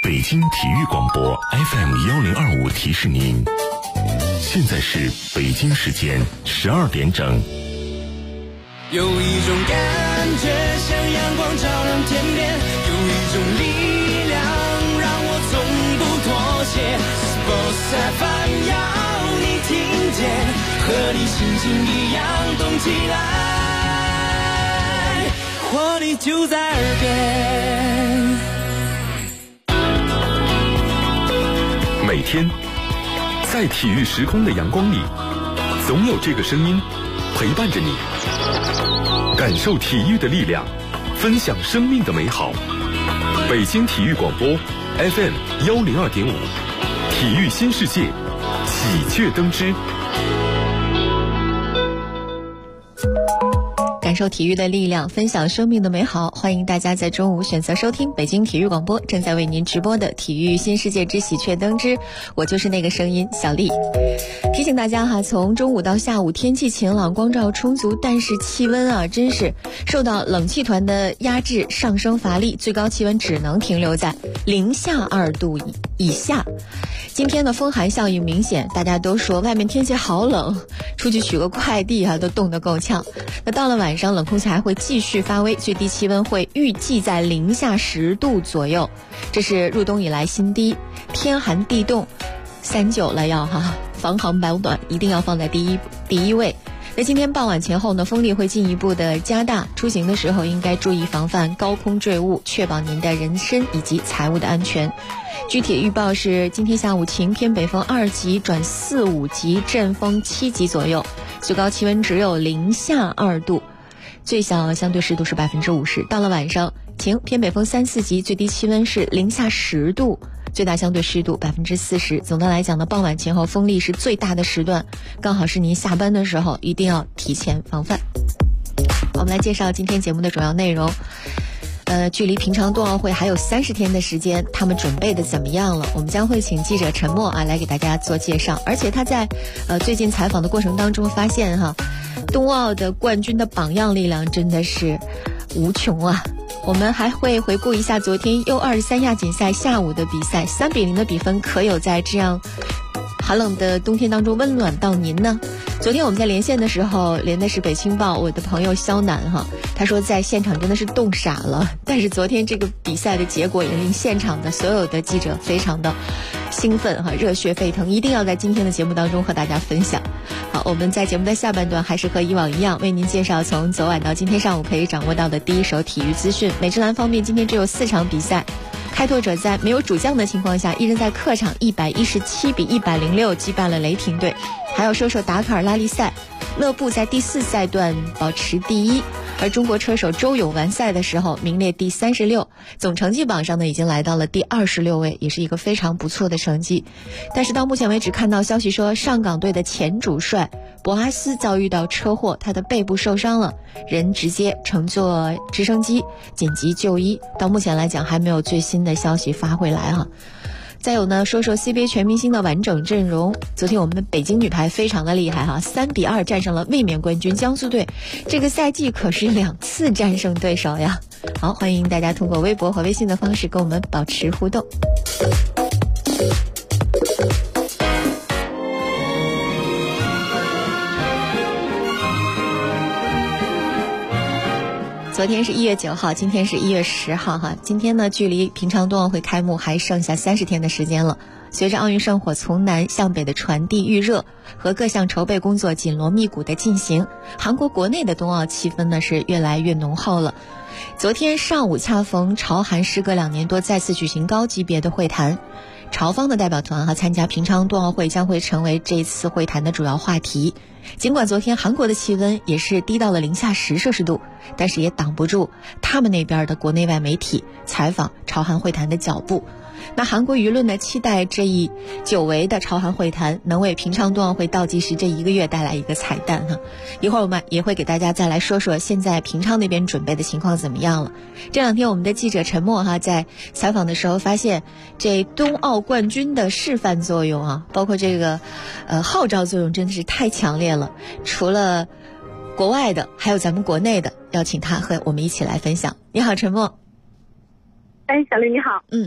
北京体育广播 FM1025提示您，现在是北京时间12点整。 有一种感觉像阳光照亮天边，有一种力量让我从不妥协。Sports FM 要你听见，和你心情一样动起来，活力就在耳边。 每天在体育时空的阳光里，总有这个声音陪伴着你，感受体育的力量，分享生命的美好。北京体育广播 FM102.5，体育新世界，喜鹊登枝。 感受体育的力量，分享生命的美好。欢迎大家在中午选择收听北京体育广播正在为您直播的体育新世界之喜鹊登枝，我就是那个声音小丽。提醒大家哈，从中午到下午天气晴朗，光照充足，但是气温啊真是受到冷气团的压制，上升乏力，最高气温只能停留在零下2度以下。今天的风寒效应明显，大家都说外面天气好冷，出去取个快递啊都冻得够呛。那到了晚上，冷空气还会继续发威，最低气温会预计在零下10度左右，这是入冬以来新低，天寒地冻39了要哈，防寒保暖一定要放在第一位。那今天傍晚前后呢，风力会进一步的加大，出行的时候应该注意防范高空坠物，确保您的人身以及财物的安全。具体预报是今天下午晴，偏北风2级转4、5级，阵风7级左右，最高气温只有零下2度，最小相对湿度是50%。到了晚上晴，偏北风3、4级，最低气温是零下10度，最大相对湿度40%。总的来讲呢，傍晚前后风力是最大的时段，刚好是您下班的时候，一定要提前防范。我们来介绍今天节目的主要内容。距离平昌冬奥会还有30天的时间，他们准备的怎么样了？我们将会请记者陈默来给大家做介绍。而且他在最近采访的过程当中发现哈，冬奥的冠军的榜样力量真的是无穷啊。我们还会回顾一下昨天U23亚锦赛下午的比赛，3比0的比分，可有在这样寒冷的冬天当中温暖到您呢？昨天我们在连线的时候，连的是北青报我的朋友肖楠哈，他说在现场真的是冻傻了，但是昨天这个比赛的结果也令现场的所有的记者非常的兴奋哈，热血沸腾，一定要在今天的节目当中和大家分享。好，我们在节目的下半段还是和以往一样，为您介绍从昨晚到今天上午可以掌握到的第一手体育资讯。美职篮方面，今天只有4场比赛，开拓者在没有主将的情况下，一人在客场117比106击败了雷霆队。还要说说达喀尔拉力赛，勒布在第4赛段保持第一，而中国车手周勇完赛的时候名列第36，总成绩榜上呢已经来到了第26位，也是一个非常不错的成绩。但是到目前为止，看到消息说上港队的前主帅博阿斯遭遇到车祸，他的背部受伤了，人直接乘坐直升机紧急就医，到目前来讲还没有最新的消息发回来啊。再有呢，说说 CBA 全明星的完整阵容。昨天我们的北京女排非常的厉害哈，3比2战胜了卫冕冠军江苏队，这个赛季可是2次战胜对手呀。好，欢迎大家通过微博和微信的方式跟我们保持互动。昨天是1月9号，今天是1月10号哈。今天呢，距离平昌冬奥会开幕还剩下30天的时间了。随着奥运圣火从南向北的传递预热和各项筹备工作紧锣密鼓的进行，韩国国内的冬奥气氛呢是越来越浓厚了。昨天上午恰逢朝韩时隔2年多再次举行高级别的会谈，朝方的代表团参加平昌冬奥会将会成为这次会谈的主要话题。尽管昨天韩国的气温也是低到了零下10摄氏度，但是也挡不住他们那边的国内外媒体采访朝韩会谈的脚步。那韩国舆论呢，期待这一久违的朝韩会谈能为平昌冬奥会倒计时这1个月带来一个彩蛋哈。一会儿我们也会给大家再来说说现在平昌那边准备的情况怎么样了。这2天我们的记者陈默在采访的时候发现，这冬奥冠军的示范作用啊，包括这个号召作用真的是太强烈了。除了国外的，还有咱们国内的，要请他和我们一起来分享。你好，陈默。 哎，小丽你好。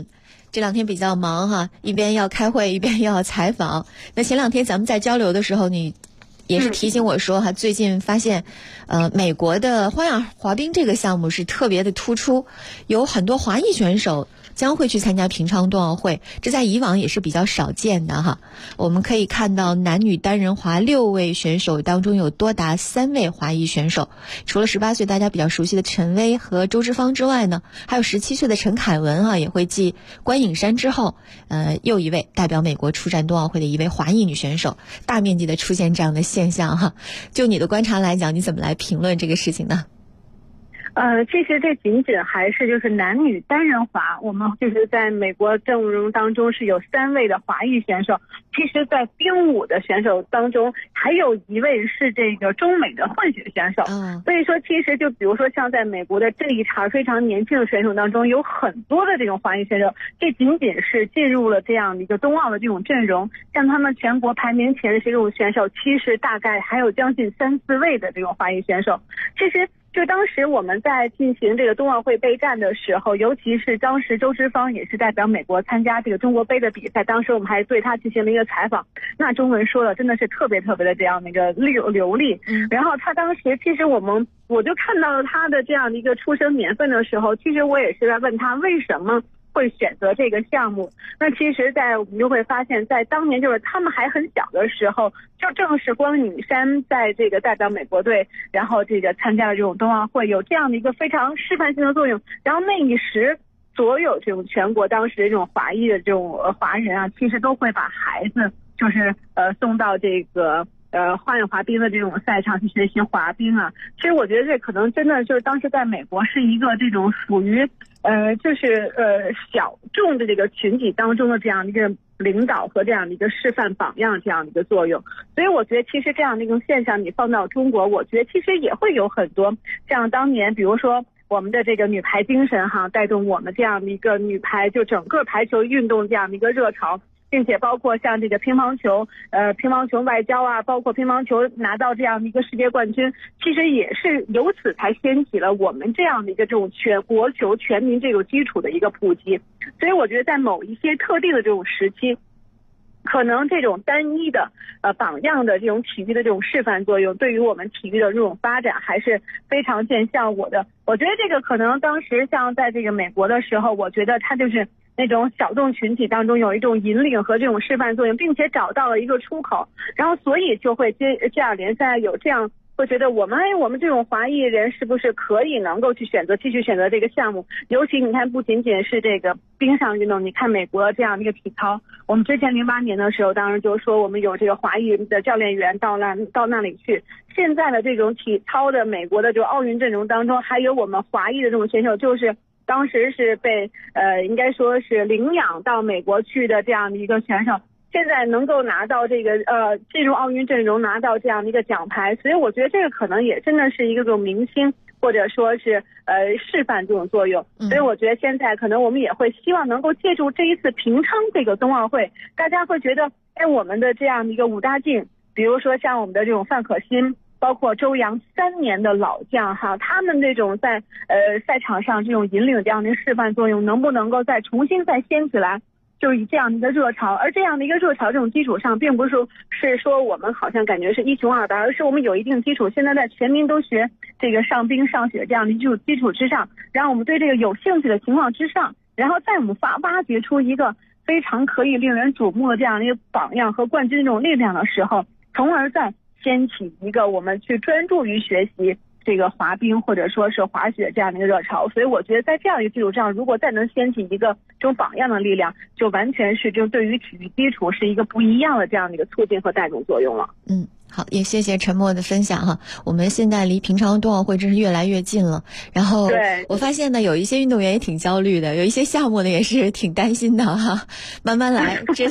这2天比较忙哈，一边要开会，一边要采访。那前2天咱们在交流的时候，你也是提醒我说哈，最近发现，美国的花样滑冰这个项目是特别的突出，有很多华裔选手将会去参加平昌冬奥会，这在以往也是比较少见的哈。我们可以看到男女单人滑6位选手当中有多达3位华裔选手，除了18岁大家比较熟悉的陈薇和周之芳之外呢，还有17岁的陈凯文哈，也会继关颖珊之后，又一位代表美国出战冬奥会的一位华裔女选手，大面积的出现这样的现象哈。就你的观察来讲，你怎么来评论这个事情呢？ 其实这仅仅还是就是男女单人滑，我们就是在美国阵容当中是有3位的华裔选手，其实在冰舞的选手当中还有1位是这个中美的混血选手，所以说其实就比如说像在美国的这一茬非常年轻的选手当中有很多的这种华裔选手，这仅仅是进入了这样的一个冬奥的这种阵容，像他们全国排名前的这种选手，其实大概还有将近3-4位的这种华裔选手。其实就当时我们在进行这个冬奥会备战的时候，尤其是当时周之芳也是代表美国参加这个中国杯的比赛，当时我们还对他进行了一个采访，那中文说的真的是特别的这样的一个流利。然后他当时其实我就看到了他的这样的一个出生年份的时候，其实我也是在问他为什么会选择这个项目。那其实我们就会发现，在当年就是他们还很小的时候，就正是关颖珊在这个代表美国队，然后这个参加了这种冬奥会，有这样的一个非常示范性的作用。然后那一时，所有这种全国当时的这种华裔的这种华人啊，其实都会把孩子就是送到这个花样滑冰的这种赛场去学习滑冰啊。其实我觉得这可能真的就是当时在美国是一个这种属于就是小众的这个群体当中的这样的一个领导和这样的一个示范榜样这样的一个作用。所以我觉得其实这样的一种现象你放到中国，我觉得其实也会有很多像当年比如说我们的这个女排精神哈，带动我们这样的一个女排就整个排球运动这样的一个热潮，并且包括像这个乒乓球外交啊，包括乒乓球拿到这样的一个世界冠军，其实也是由此才掀起了我们这样的一个这种国球全民这个基础的一个普及。所以我觉得在某一些特定的这种时期，可能这种单一的榜样的这种体育的这种示范作用，对于我们体育的这种发展还是非常见效果的。我觉得这个可能当时像在这个美国的时候，我觉得它就是那种小众群体当中有一种引领和这种示范作用，并且找到了一个出口，然后所以就会接二连三有这样会觉得我们这种华裔人是不是可以能够去继续选择这个项目。尤其你看不仅仅是这个冰上运动，你看美国这样的一个体操，我们之前08年的时候当然就说我们有这个华裔的教练员到那里去，现在的这种体操的美国的这个奥运阵容当中还有我们华裔的这种选手，就是当时是被应该说是领养到美国去的这样的一个选手，现在能够拿到这个进入奥运阵容，拿到这样的一个奖牌。所以我觉得这个可能也真的是一个这种明星或者说是示范这种作用。所以我觉得现在可能我们也会希望能够借助这一次平昌这个冬奥会，大家会觉得我们的这样的一个五大靖，比如说像我们的这种范可新，包括周洋3年的老将哈，他们这种在赛场上这种引领这样的示范作用，能不能够重新掀起来，就是以这样的一个热潮。而这样的一个热潮这种基础上，并不是说我们好像感觉是一穷二白，而是我们有一定基础，现在在全民都学这个上冰上雪这样的基础之上，然后我们对这个有兴趣的情况之上，然后再我们挖掘出一个非常可以令人瞩目的这样的一个榜样和冠军这种力量的时候，从而再掀起一个我们去专注于学习这个滑冰或者说是滑雪这样的一个热潮。所以我觉得在这样一个基础上，如果再能掀起一个这种榜样的力量，就完全是就对于体育基础是一个不一样的这样的一个促进和带动作用了。 好，也谢谢陈默的分享哈。我们现在离平昌冬奥会真是越来越近了，然后我发现呢，有一些运动员也挺焦虑的，有一些项目呢也是挺担心的哈。慢慢来，这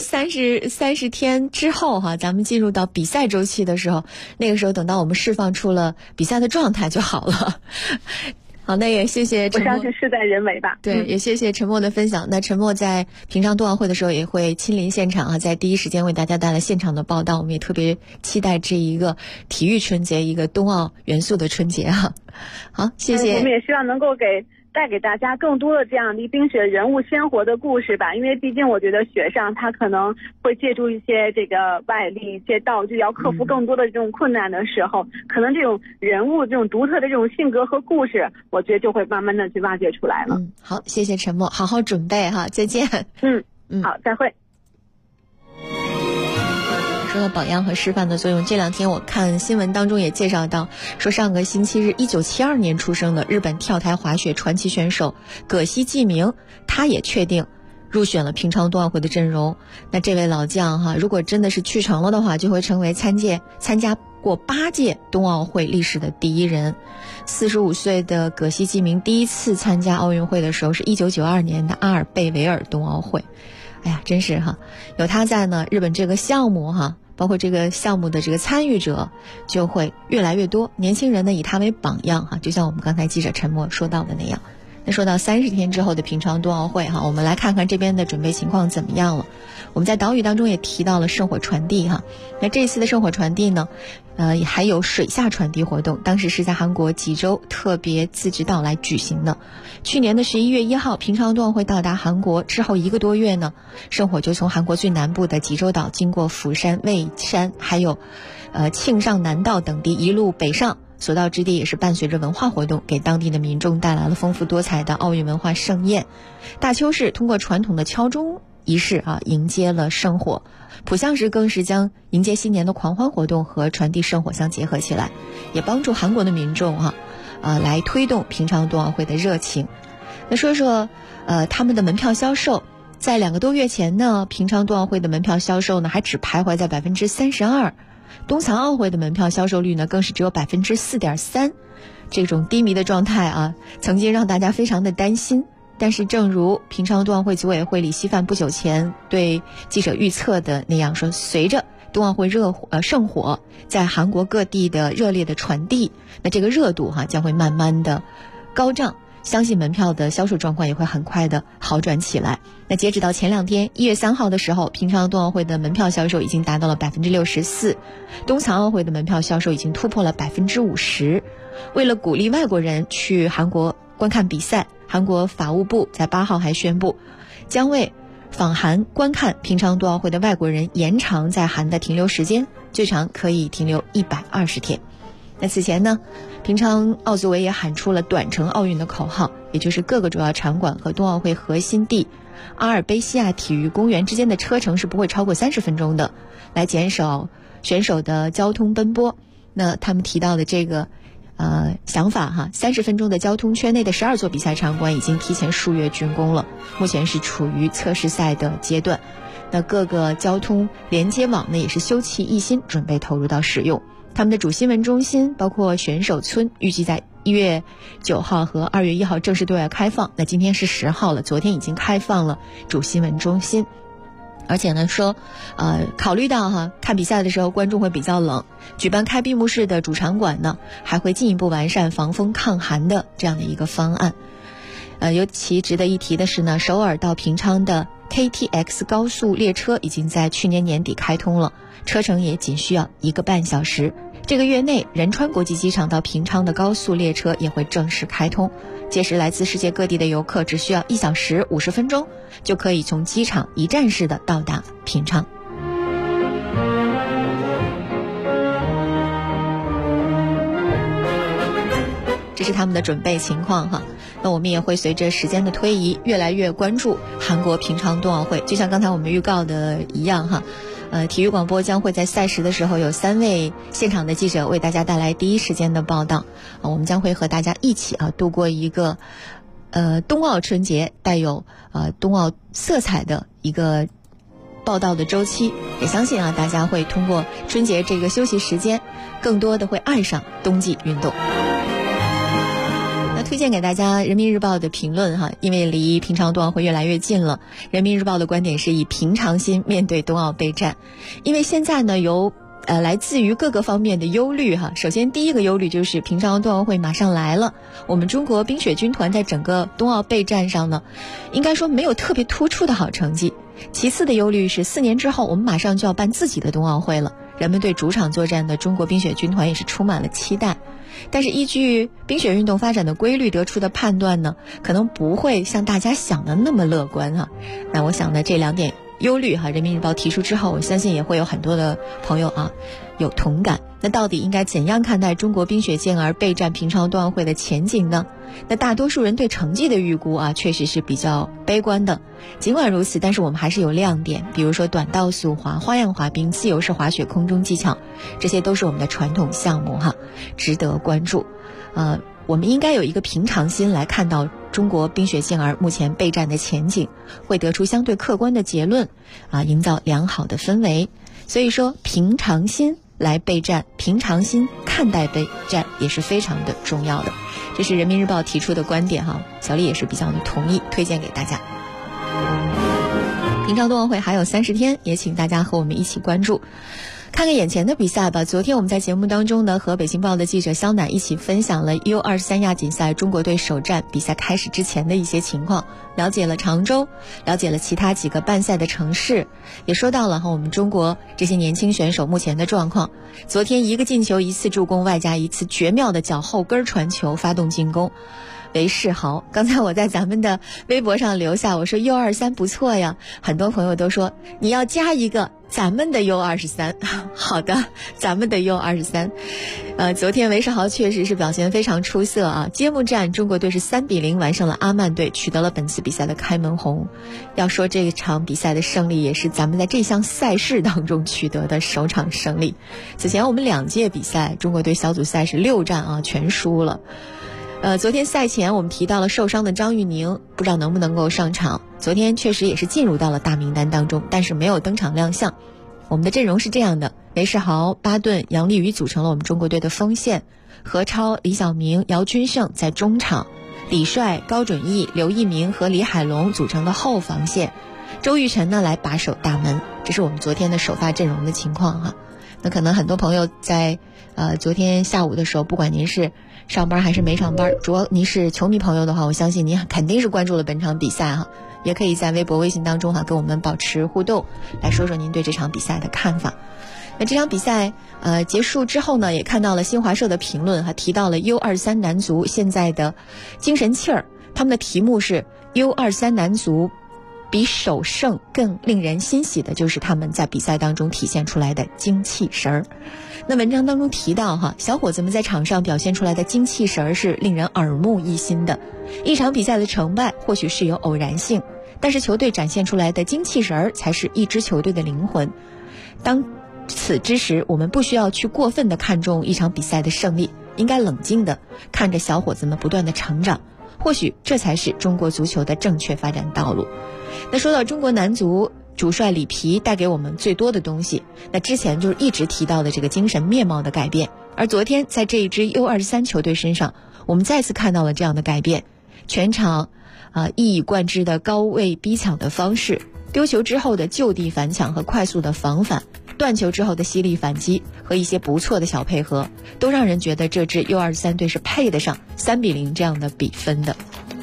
30天之后哈，咱们进入到比赛周期的时候，那个时候等到我们释放出了比赛的状态就好了。好，那也谢谢陈默， 我相信事在人为吧。 对，也谢谢陈默的分享。那陈默在平昌冬奥会的时候也会亲临现场啊，在第一时间为大家带来现场的报道。我们也特别期待这一个体育春节，一个冬奥元素的春节哈。好，谢谢。 我们也希望能够给带给大家更多的这样的冰雪人物鲜活的故事吧。因为毕竟我觉得雪上它可能会借助一些这个外力、一些道具，要克服更多的这种困难的时候，可能这种人物这种独特的这种性格和故事，我觉得就会慢慢的去挖掘出来了。 好，谢谢陈默，好好准备哈，再见。 好，再会。 说到榜样和示范的作用，这2天我看新闻当中也介绍到，说上个星期日1972年出生的日本跳台滑雪传奇选手葛西纪明，他也确定入选了平昌冬奥会的阵容。那这位老将哈，如果真的是去成了的话，就会成为参加过8届冬奥会历史的第一人。45岁的葛西纪明第一次参加奥运会的时候是1992年的阿尔贝维尔冬奥会。哎呀，真是哈，有他在呢，日本这个项目哈，包括这个项目的这个参与者就会越来越多，年轻人呢以他为榜样哈，就像我们刚才记者陈默说到的那样。那说到30天之后的平昌冬奥会哈，我们来看看这边的准备情况怎么样了。我们在岛屿当中也提到了圣火传递哈，那这次的圣火传递呢，还有水下传递活动，当时是在韩国济州特别自治岛来举行的。去年的11月1号，平昌冬奥会到达韩国之后1个多月呢，圣火就从韩国最南部的济州岛经过釜山、蔚山，还有庆尚南道等地一路北上。所到之地也是伴随着文化活动，给当地的民众带来了丰富多彩的奥运文化盛宴。大邱市通过传统的敲钟仪式迎接了圣火，浦项市更是将迎接新年的狂欢活动和传递圣火相结合起来，也帮助韩国的民众来推动平昌冬奥会的热情。那说说他们的门票销售，在2个多月前呢，平昌冬奥会的门票销售呢还只徘徊在32%。冬残奥会的门票销售率呢，更是只有4.3%，这种低迷的状态曾经让大家非常的担心。但是，正如平昌冬奥会组委会李希范不久前对记者预测的那样，说随着冬奥会圣火在韩国各地的热烈的传递，那这个热度将会慢慢的高涨。相信门票的销售状况也会很快的好转起来。那截止到前2天1月3号的时候，平昌冬奥会的门票销售已经达到了64%，冬残奥会的门票销售已经突破了50%。为了鼓励外国人去韩国观看比赛，韩国法务部在8号还宣布，将为访韩观看平昌冬奥会的外国人延长在韩的停留时间，最长可以停留120天。那此前呢，平昌奥组委也喊出了短程奥运的口号，也就是各个主要场馆和冬奥会核心地阿尔卑西亚体育公园之间的车程是不会超过30分钟的，来减少选手的交通奔波。那他们提到的这个想法30分钟的交通圈内的12座比赛场馆已经提前数月竣工了，目前是处于测试赛的阶段。那各个交通连接网呢也是修葺一新，准备投入到使用。他们的主新闻中心包括选手村预计在1月9号和2月1号正式对外开放。那今天是10号了，昨天已经开放了主新闻中心。而且呢说考虑到看比赛的时候观众会比较冷，举办开闭幕式的主场馆呢还会进一步完善防风抗寒的这样的一个方案。尤其值得一提的是呢，首尔到平昌的 KTX 高速列车已经在去年年底开通了，车程也仅需要1个半小时。这个月内，仁川国际机场到平昌的高速列车也会正式开通，届时来自世界各地的游客只需要1小时50分钟，就可以从机场一站式的到达平昌。这是他们的准备情况那我们也会随着时间的推移，越来越关注韩国平昌冬奥会。就像刚才我们预告的一样体育广播将会在赛事的时候有3位现场的记者为大家带来第一时间的报道。我们将会和大家一起度过一个冬奥春节，带有冬奥色彩的一个报道的周期。也相信大家会通过春节这个休息时间，更多的会爱上冬季运动。推荐给大家人民日报的评论因为离平昌冬奥会越来越近了，人民日报的观点是以平常心面对冬奥备战。因为现在呢有来自于各个方面的忧虑首先第一个忧虑就是平昌冬奥会马上来了，我们中国冰雪军团在整个冬奥备战上呢应该说没有特别突出的好成绩。其次的忧虑是4年之后我们马上就要办自己的冬奥会了，人们对主场作战的中国冰雪军团也是充满了期待。 但是依据冰雪运动发展的规律得出的判断呢，可能不会像大家想的那么乐观哈。那我想呢，这2点忧虑哈，人民日报提出之后，我相信也会有很多的朋友啊有同感。那到底应该怎样看待中国冰雪健儿备战平昌冬奥会的前景呢？那大多数人对成绩的预估啊，确实是比较悲观的。尽管如此，但是我们还是有亮点，比如说短道速滑、花样滑冰、自由式滑雪、空中技巧，这些都是我们的传统项目哈，值得关注。我们应该有一个平常心来看到中国冰雪健儿目前备战的前景，会得出相对客观的结论啊，营造良好的氛围。所以说，平常心来备战，平常心看待备战也是非常的重要的。这是人民日报提出的观点哈，小丽也是比较的同意，推荐给大家。平昌冬奥会还有30天，也请大家和我们一起关注。看看眼前的比赛吧。昨天我们在节目当中呢，和北京报的记者肖乃一起分享了 U23 亚锦赛中国队首战比赛开始之前的一些情况，了解了常州，了解了其他几个办赛的城市，也说到了我们中国这些年轻选手目前的状况。昨天1个进球1次助攻，外加1次绝妙的脚后跟传球发动进攻，为世豪。刚才我在咱们的微博上留下，我说 U23 不错呀，很多朋友都说你要加一个咱们的 U23 好的，咱们的 U23 昨天为世豪确实是表现非常出色啊！揭幕战中国队是3-0完胜了阿曼队，取得了本次比赛的开门红。要说这场比赛的胜利，也是咱们在这项赛事当中取得的首场胜利。此前我们2届比赛中国队小组赛是6战啊全输了。昨天赛前我们提到了受伤的张玉宁，不知道能不能够上场。昨天确实也是进入到了大名单当中，但是没有登场亮相。我们的阵容是这样的：韦世豪、巴顿、杨立瑜组成了我们中国队的锋线，何超、李晓明、姚军胜在中场，李帅、高准翼、刘一鸣和李海龙组成的后防线，周玉晨呢来把守大门。这是我们昨天的首发阵容的情况哈。那可能很多朋友在昨天下午的时候，不管您是上班还是没上班，主要您是球迷朋友的话，我相信您肯定是关注了本场比赛哈，也可以在微博微信当中跟我们保持互动，来说说您对这场比赛的看法。那这场比赛结束之后呢，也看到了新华社的评论还提到了 U23 男足现在的精神气儿，他们的题目是 U23 男足比首胜更令人欣喜的就是他们在比赛当中体现出来的精气神儿。那文章当中提到小伙子们在场上表现出来的精气神儿是令人耳目一新的。一场比赛的成败或许是有偶然性，但是球队展现出来的精气神儿才是一支球队的灵魂。当此之时，我们不需要去过分的看重一场比赛的胜利，应该冷静的看着小伙子们不断的成长，或许这才是中国足球的正确发展道路。那说到中国男足主帅里皮带给我们最多的东西，那之前就是一直提到的这个精神面貌的改变，而昨天在这一支 U23 球队身上，我们再次看到了这样的改变。全场一以贯之的高位逼抢的方式，丢球之后的就地反抢和快速的防反，断球之后的犀利反击和一些不错的小配合，都让人觉得这支 U23 队是配得上3-0这样的比分的。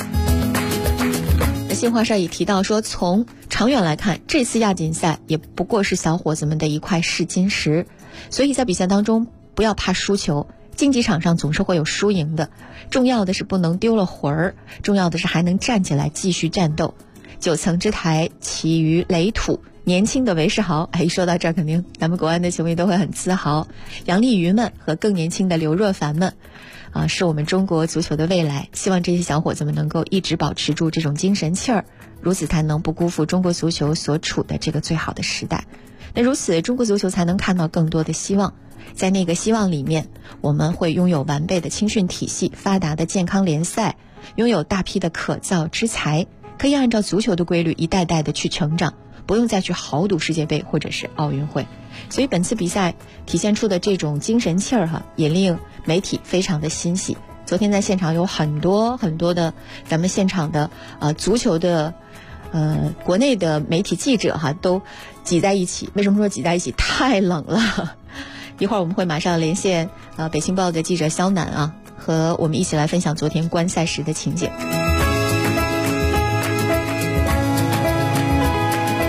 新华社也提到说，从长远来看，这次亚锦赛也不过是小伙子们的一块试金石，所以在比赛当中不要怕输球，竞技场上总是会有输赢的，重要的是不能丢了魂儿，重要的是还能站起来继续战斗。9层之台起于垒土，年轻的韦世豪，一说到这儿肯定咱们国安的球迷都会很自豪。杨立瑜们和更年轻的刘若凡们是我们中国足球的未来，希望这些小伙子们能够一直保持住这种精神气儿，如此才能不辜负中国足球所处的这个最好的时代。那如此中国足球才能看到更多的希望，在那个希望里面，我们会拥有完备的青训体系，发达的健康联赛，拥有大批的可造之才，可以按照足球的规律一代代的去成长，不用再去豪赌世界杯或者是奥运会。所以本次比赛体现出的这种精神气儿也令媒体非常的欣喜。昨天在现场有很多的咱们现场的足球的国内的媒体记者都挤在一起。为什么说挤在一起？太冷了。一会儿我们会马上连线北青报的记者肖楠和我们一起来分享昨天观赛时的情景。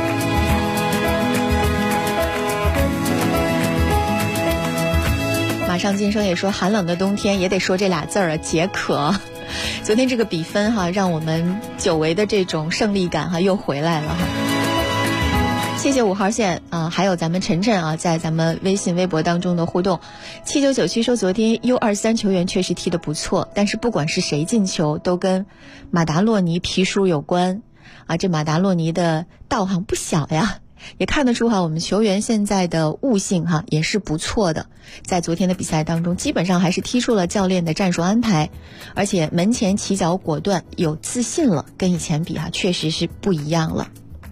马马上晋升也说寒冷的冬天也得说这俩字儿啊，解渴。昨天这个比分哈，让我们久违的这种胜利感哈又回来了哈。谢谢5号线啊，还有咱们晨晨啊，在咱们微信微博当中的互动。7997说昨天 U23 球员确实踢得不错，但是不管是谁进球都跟马达洛尼皮书有关啊。这马达洛尼的道行不小呀，也看得出哈，我们球员现在的悟性哈也是不错的。在昨天的比赛当中，基本上还是踢出了教练的战术安排，而且门前起脚果断，有自信了，跟以前比哈确实是不一样了。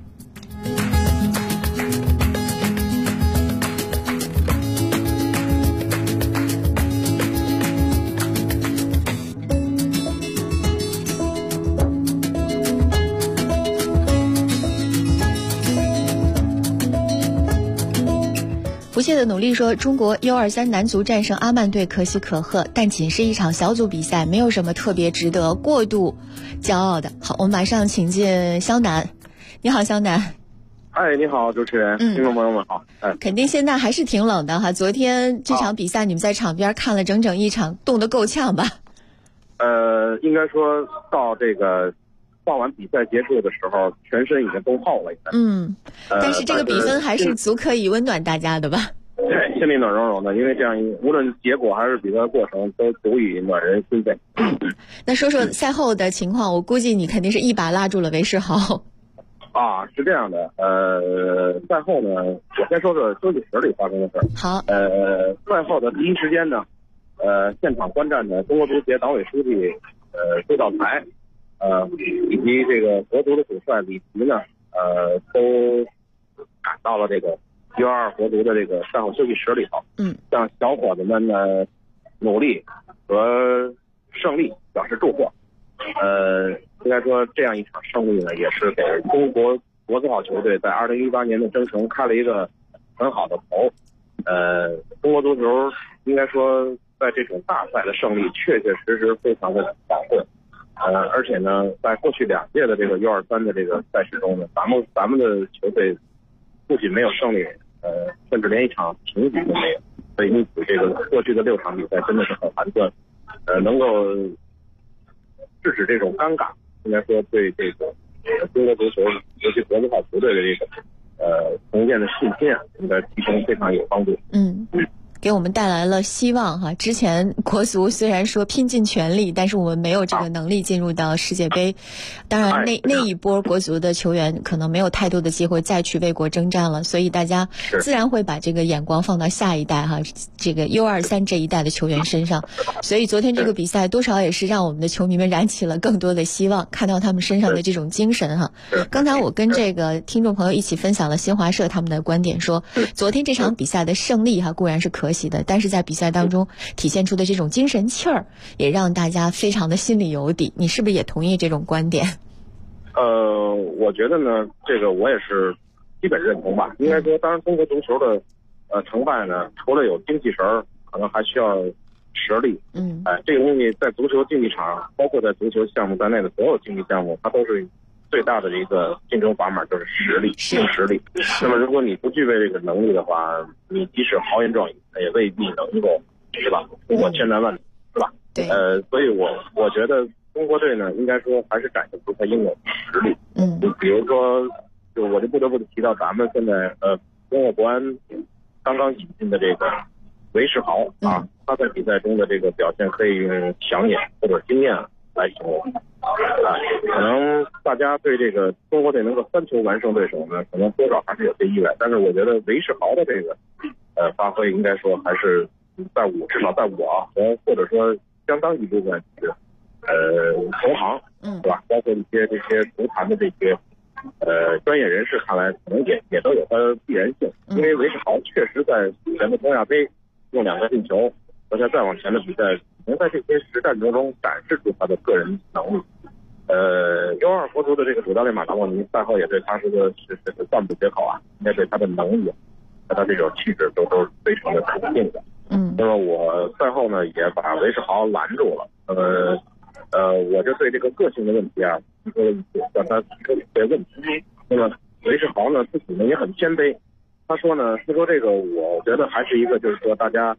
不懈的努力说，中国 U23 男足战胜阿曼队可喜可贺，但仅是一场小组比赛，没有什么特别值得过度骄傲的。好，我们马上请进肖楠。你好，肖楠。 哎，你好，主持人，听众朋友们好。 肯定现在还是挺冷的哈。昨天这场比赛你们在场边看了整整一场，冻得够呛吧？ 应该说到这个画完比赛结束的时候，全身已经冻透了。 但是这个比分还是足可以温暖大家的吧？ 对，心里暖融融的，因为这样无论结果还是比赛过程都足以暖人心肺。 那说说赛后的情况，我估计你肯定是一把拉住了韦世豪。 啊，是这样的，赛后呢，我先说说休息室里发生的事儿。 好， 赛后的第一时间呢，现场观战的中国足协党委书记周道才，以及这个国足的主帅李琦呢，都赶到了这个U22国足的这个赛后休息室里头，向小伙子们的努力和胜利表示祝贺。应该说这样一场胜利呢，也是给中国国字号球队在2018年的征程开了一个很好的头。中国足球应该说在这种大赛的胜利确确实实非常的宝贵。而且呢，在过去2届的这个U23的这个赛事中呢，咱们的球队不仅没有胜利，甚至连一场平局都没有。所以因此这个过去的6场比赛真的是很寒酸，能够制止这种尴尬，应该说对这个中国足球，尤其国字号球队的这个重建的信心啊，应该提升非常有帮助。 给我们带来了希望哈。之前国足虽然说拼尽全力，但是我们没有这个能力进入到世界杯。当然那一波国足的球员可能没有太多的机会再去为国征战了，所以大家自然会把这个眼光放到下一代哈，这个 U23 这一代的球员身上。所以昨天这个比赛多少也是让我们的球迷们燃起了更多的希望，看到他们身上的这种精神哈。刚才我跟这个听众朋友一起分享了新华社他们的观点，说昨天这场比赛的胜利哈固然是可喜的，但是在比赛当中体现出的这种精神气儿，也让大家非常的心里有底。你是不是也同意这种观点？ 我觉得呢，这个我也是基本认同吧。应该说，当然中国足球的成败呢，除了有精气神儿，可能还需要实力。这个东西在足球竞技场，包括在足球项目在内的所有竞技项目，它都是最大的一个竞争砝码，就是实力，硬实力。那么如果你不具备这个能力的话，你即使豪言壮语，也未必能够，是吧？突破千难万里，是吧？ 对。 所以我觉得中国队呢，应该说还是展现出它应有的实力。比如说，我就不得不提到咱们现在中国国安刚刚引进的这个韦世豪啊，他在比赛中的这个表现可以用抢眼或者惊艳来形容。可能大家对这个中国队能够3球完胜对手呢，可能多少还是有些意外。但是我觉得韦世豪的这个发挥，应该说还是至少在我或者说相当一部分同行，是吧？包括一些这些足坛的这些专业人士看来，可能也都有它必然性。因为韦世豪确实在前的东亚杯用2个进球，而且再往前的比赛，能在这些实战中展示出他的个人能力。U22国足的这个主教练马达洛尼赛后也对他是赞不绝口啊，应该对他的能力和他这种气质都是非常的肯定的。那么我赛后呢也把韦世豪拦住了。我就对这个个性的问题啊提出了一些，让他提出一些问题。那么韦世豪呢自己呢也很谦卑，他说这个我觉得还是一个就是说大家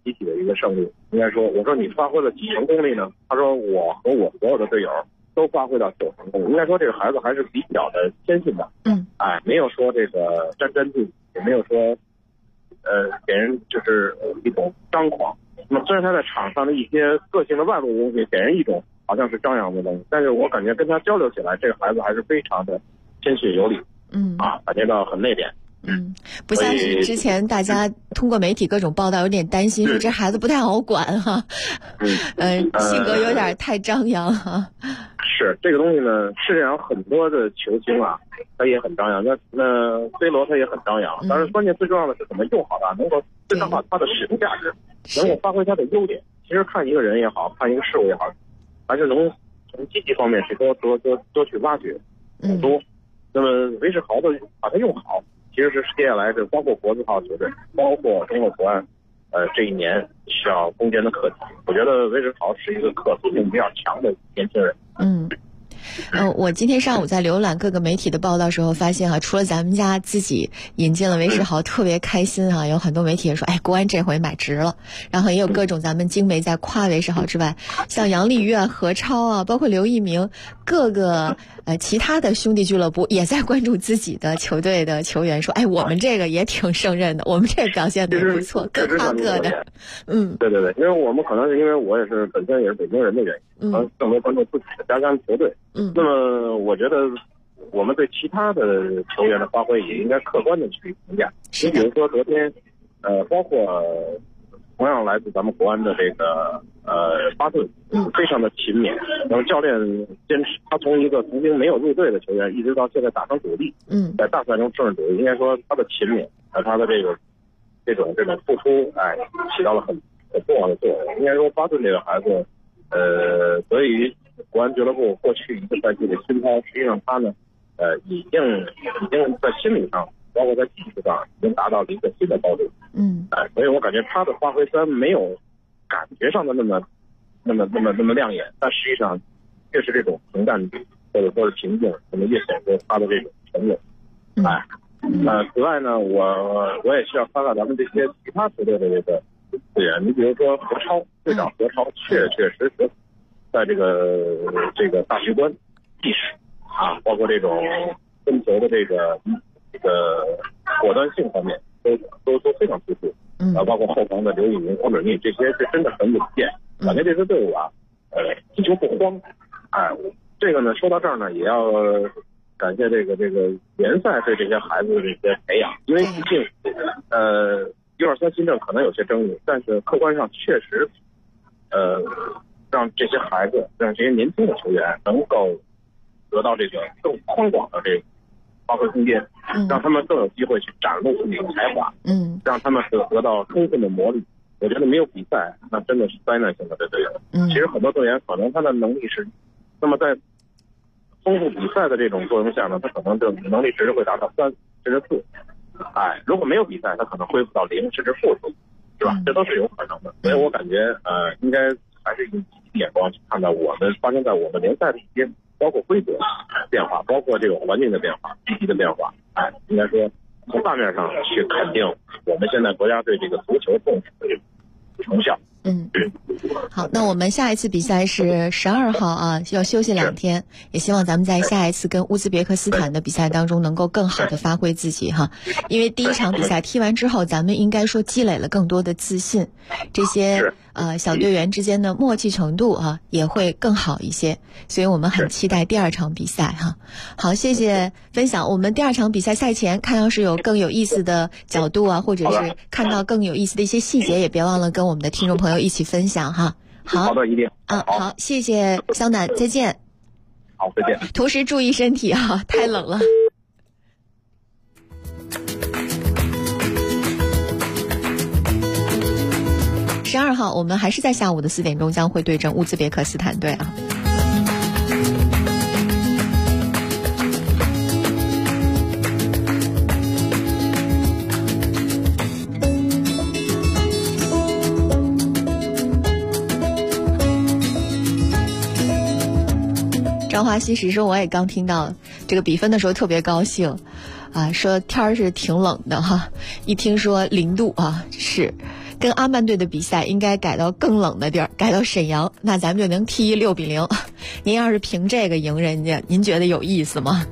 集体的一个胜利。应该说，我说你发挥了几成功力呢？他说我和我所有的队友都发挥到9成功力。应该说这个孩子还是比较的谦逊的，没有说这个沾沾自喜，也没有说给人就是一种张狂。那么虽然他在场上的一些个性的外露东西给人一种好像是张扬的东西，但是我感觉跟他交流起来，这个孩子还是非常的谦逊有礼，感觉到很内敛。 不像是之前大家通过媒体各种报道有点担心说这孩子不太好管哈，性格有点太张扬哈。 是这个东西呢，世界上很多的球星啊，他也很张扬。那 C 罗他也很张扬，当然关键最重要的是怎么用好他，能够最大化他的使用价值，能够发挥他的优点。其实看一个人也好，看一个事物也好，还是能从积极方面去多去挖掘很多。那么韦世豪的把它用好，其实是接下来这包括国字号球队，包括中国国安，这一年需要攻坚的课题。我觉得韦世豪是一个可塑性比较强的年轻人。 我今天上午在浏览各个媒体的报道时候发现哈，除了咱们家自己引进了韦世豪特别开心啊，有很多媒体也说国安这回买值了，然后也有各种咱们京媒在夸韦世豪之外，像杨立瑜啊、何超啊，包括刘一鸣，各个其他的兄弟俱乐部也在关注自己的球队的球员，说我们这个也挺胜任的，我们这个表现的不错，各夸各的。 对，因为我们可能是因为我也是本身也是北京人的原因，更多关注自己的家乡球队。那么我觉得我们对其他的球员的发挥也应该客观的去评价。你比如说昨天包括同样来自咱们国安的这个巴顿，非常的勤勉。然后教练坚持，他从一个曾经没有入队的球员，一直到现在打成主力，在大赛中胜任主力。应该说他的勤勉和他的这种付出，起到了很重要的作用。应该说巴顿这个孩子，得益于国安俱乐部过去一个赛季的熏陶，实际上他呢，已经在心理上，包括在技术上，已经达到了一个新的高度。所以我感觉他的发挥虽然没有感觉上的那么亮眼，但实际上越是这种平淡或者说是平静，可能越显出他的这种沉稳。此外呢，我也需要夸夸咱们这些其他球队的这个队员。你比如说何超队长，何超确实在这个大局观意识包括这种跟球的这个果断性方面都非常突出。包括后防的刘宇宁、黄准义，这些是真的很稳健。感觉这支队伍踢球不慌。这个呢，说到这儿呢，也要感谢这个联赛对这些孩子的这些培养，因为毕竟123新政可能有些争议，但是客观上确实让这些孩子，让这些年轻的球员能够得到这个更宽广的这个发挥空间，让他们更有机会去展露自己的才华，让他们得到充分的磨砺。我觉得没有比赛，那真的是灾难性的对队员。其实很多队员可能他的能力是，那么在丰富比赛的这种作用下呢，他可能就能力值会达到3甚至4。如果没有比赛，他可能恢复到0甚至负数，是吧？这都是有可能的。所以我感觉应该还是用积极眼光去看到我们发生在我们联赛的一些，包括规则变化，包括这个环境的变化、积极的变化。应该说从大面上去肯定我们现在国家对这个足球重视的这种成效。 好，那我们下一次比赛是12号啊，要休息2天，也希望咱们在下一次跟乌兹别克斯坦的比赛当中能够更好的发挥自己哈。因为第一场比赛踢完之后，咱们应该说积累了更多的自信，这些小队员之间的默契程度也会更好一些，所以我们很期待第2场比赛哈。好，谢谢分享。我们第2场比赛赛前看到是有更有意思的角度或者是看到更有意思的一些细节，也别忘了跟我们的听众朋友一起分享哈。 好的，一定。 好，谢谢肖楠，再见。 好，再见。 同时注意身体太冷了。12号我们还是在下午的4点钟将会对阵乌兹别克斯坦队张华西时说，我也刚听到这个比分的时候特别高兴说天儿是挺冷的一听说0度是跟阿曼队的比赛应该改到更冷的地儿，改到沈阳，那咱们就能踢6-0。您要是凭这个赢人家，您觉得有意思吗？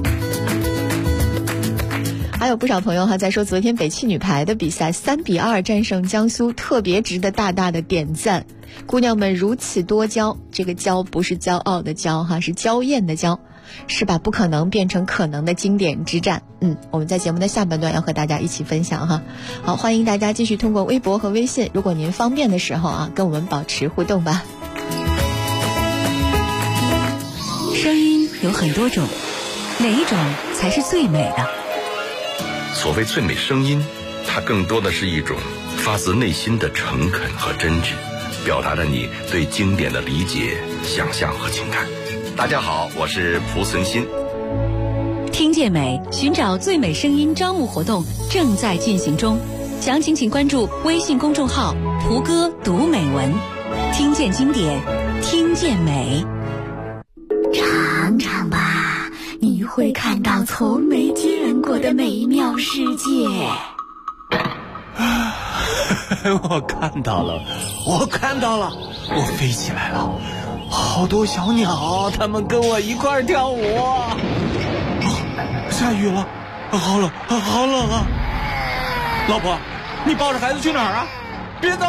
还有不少朋友在说昨天北汽女排的比赛3-2战胜江苏，特别值得大大的点赞。姑娘们如此多娇，这个娇不是骄傲的骄是娇艳的娇，是把不可能变成可能的经典之战。我们在节目的下半段要和大家一起分享哈。好，欢迎大家继续通过微博和微信，如果您方便的时候跟我们保持互动吧。 声音有很多种，哪一种才是最美的？ 所谓最美声音，它更多的是一种发自内心的诚恳和真挚，表达了你对经典的理解、想象和情感。大家好，我是蒲存昕。 听见美，寻找最美声音招募活动正在进行中，详情请关注微信公众号蒲哥读美文，听见经典，听见美。 尝尝吧，你会看到从没见过的美妙世界。 我看到了，我飞起来了，好多小鸟，它们跟我一块跳舞。下雨了，好冷啊！老婆，你抱着孩子去哪儿啊？别走！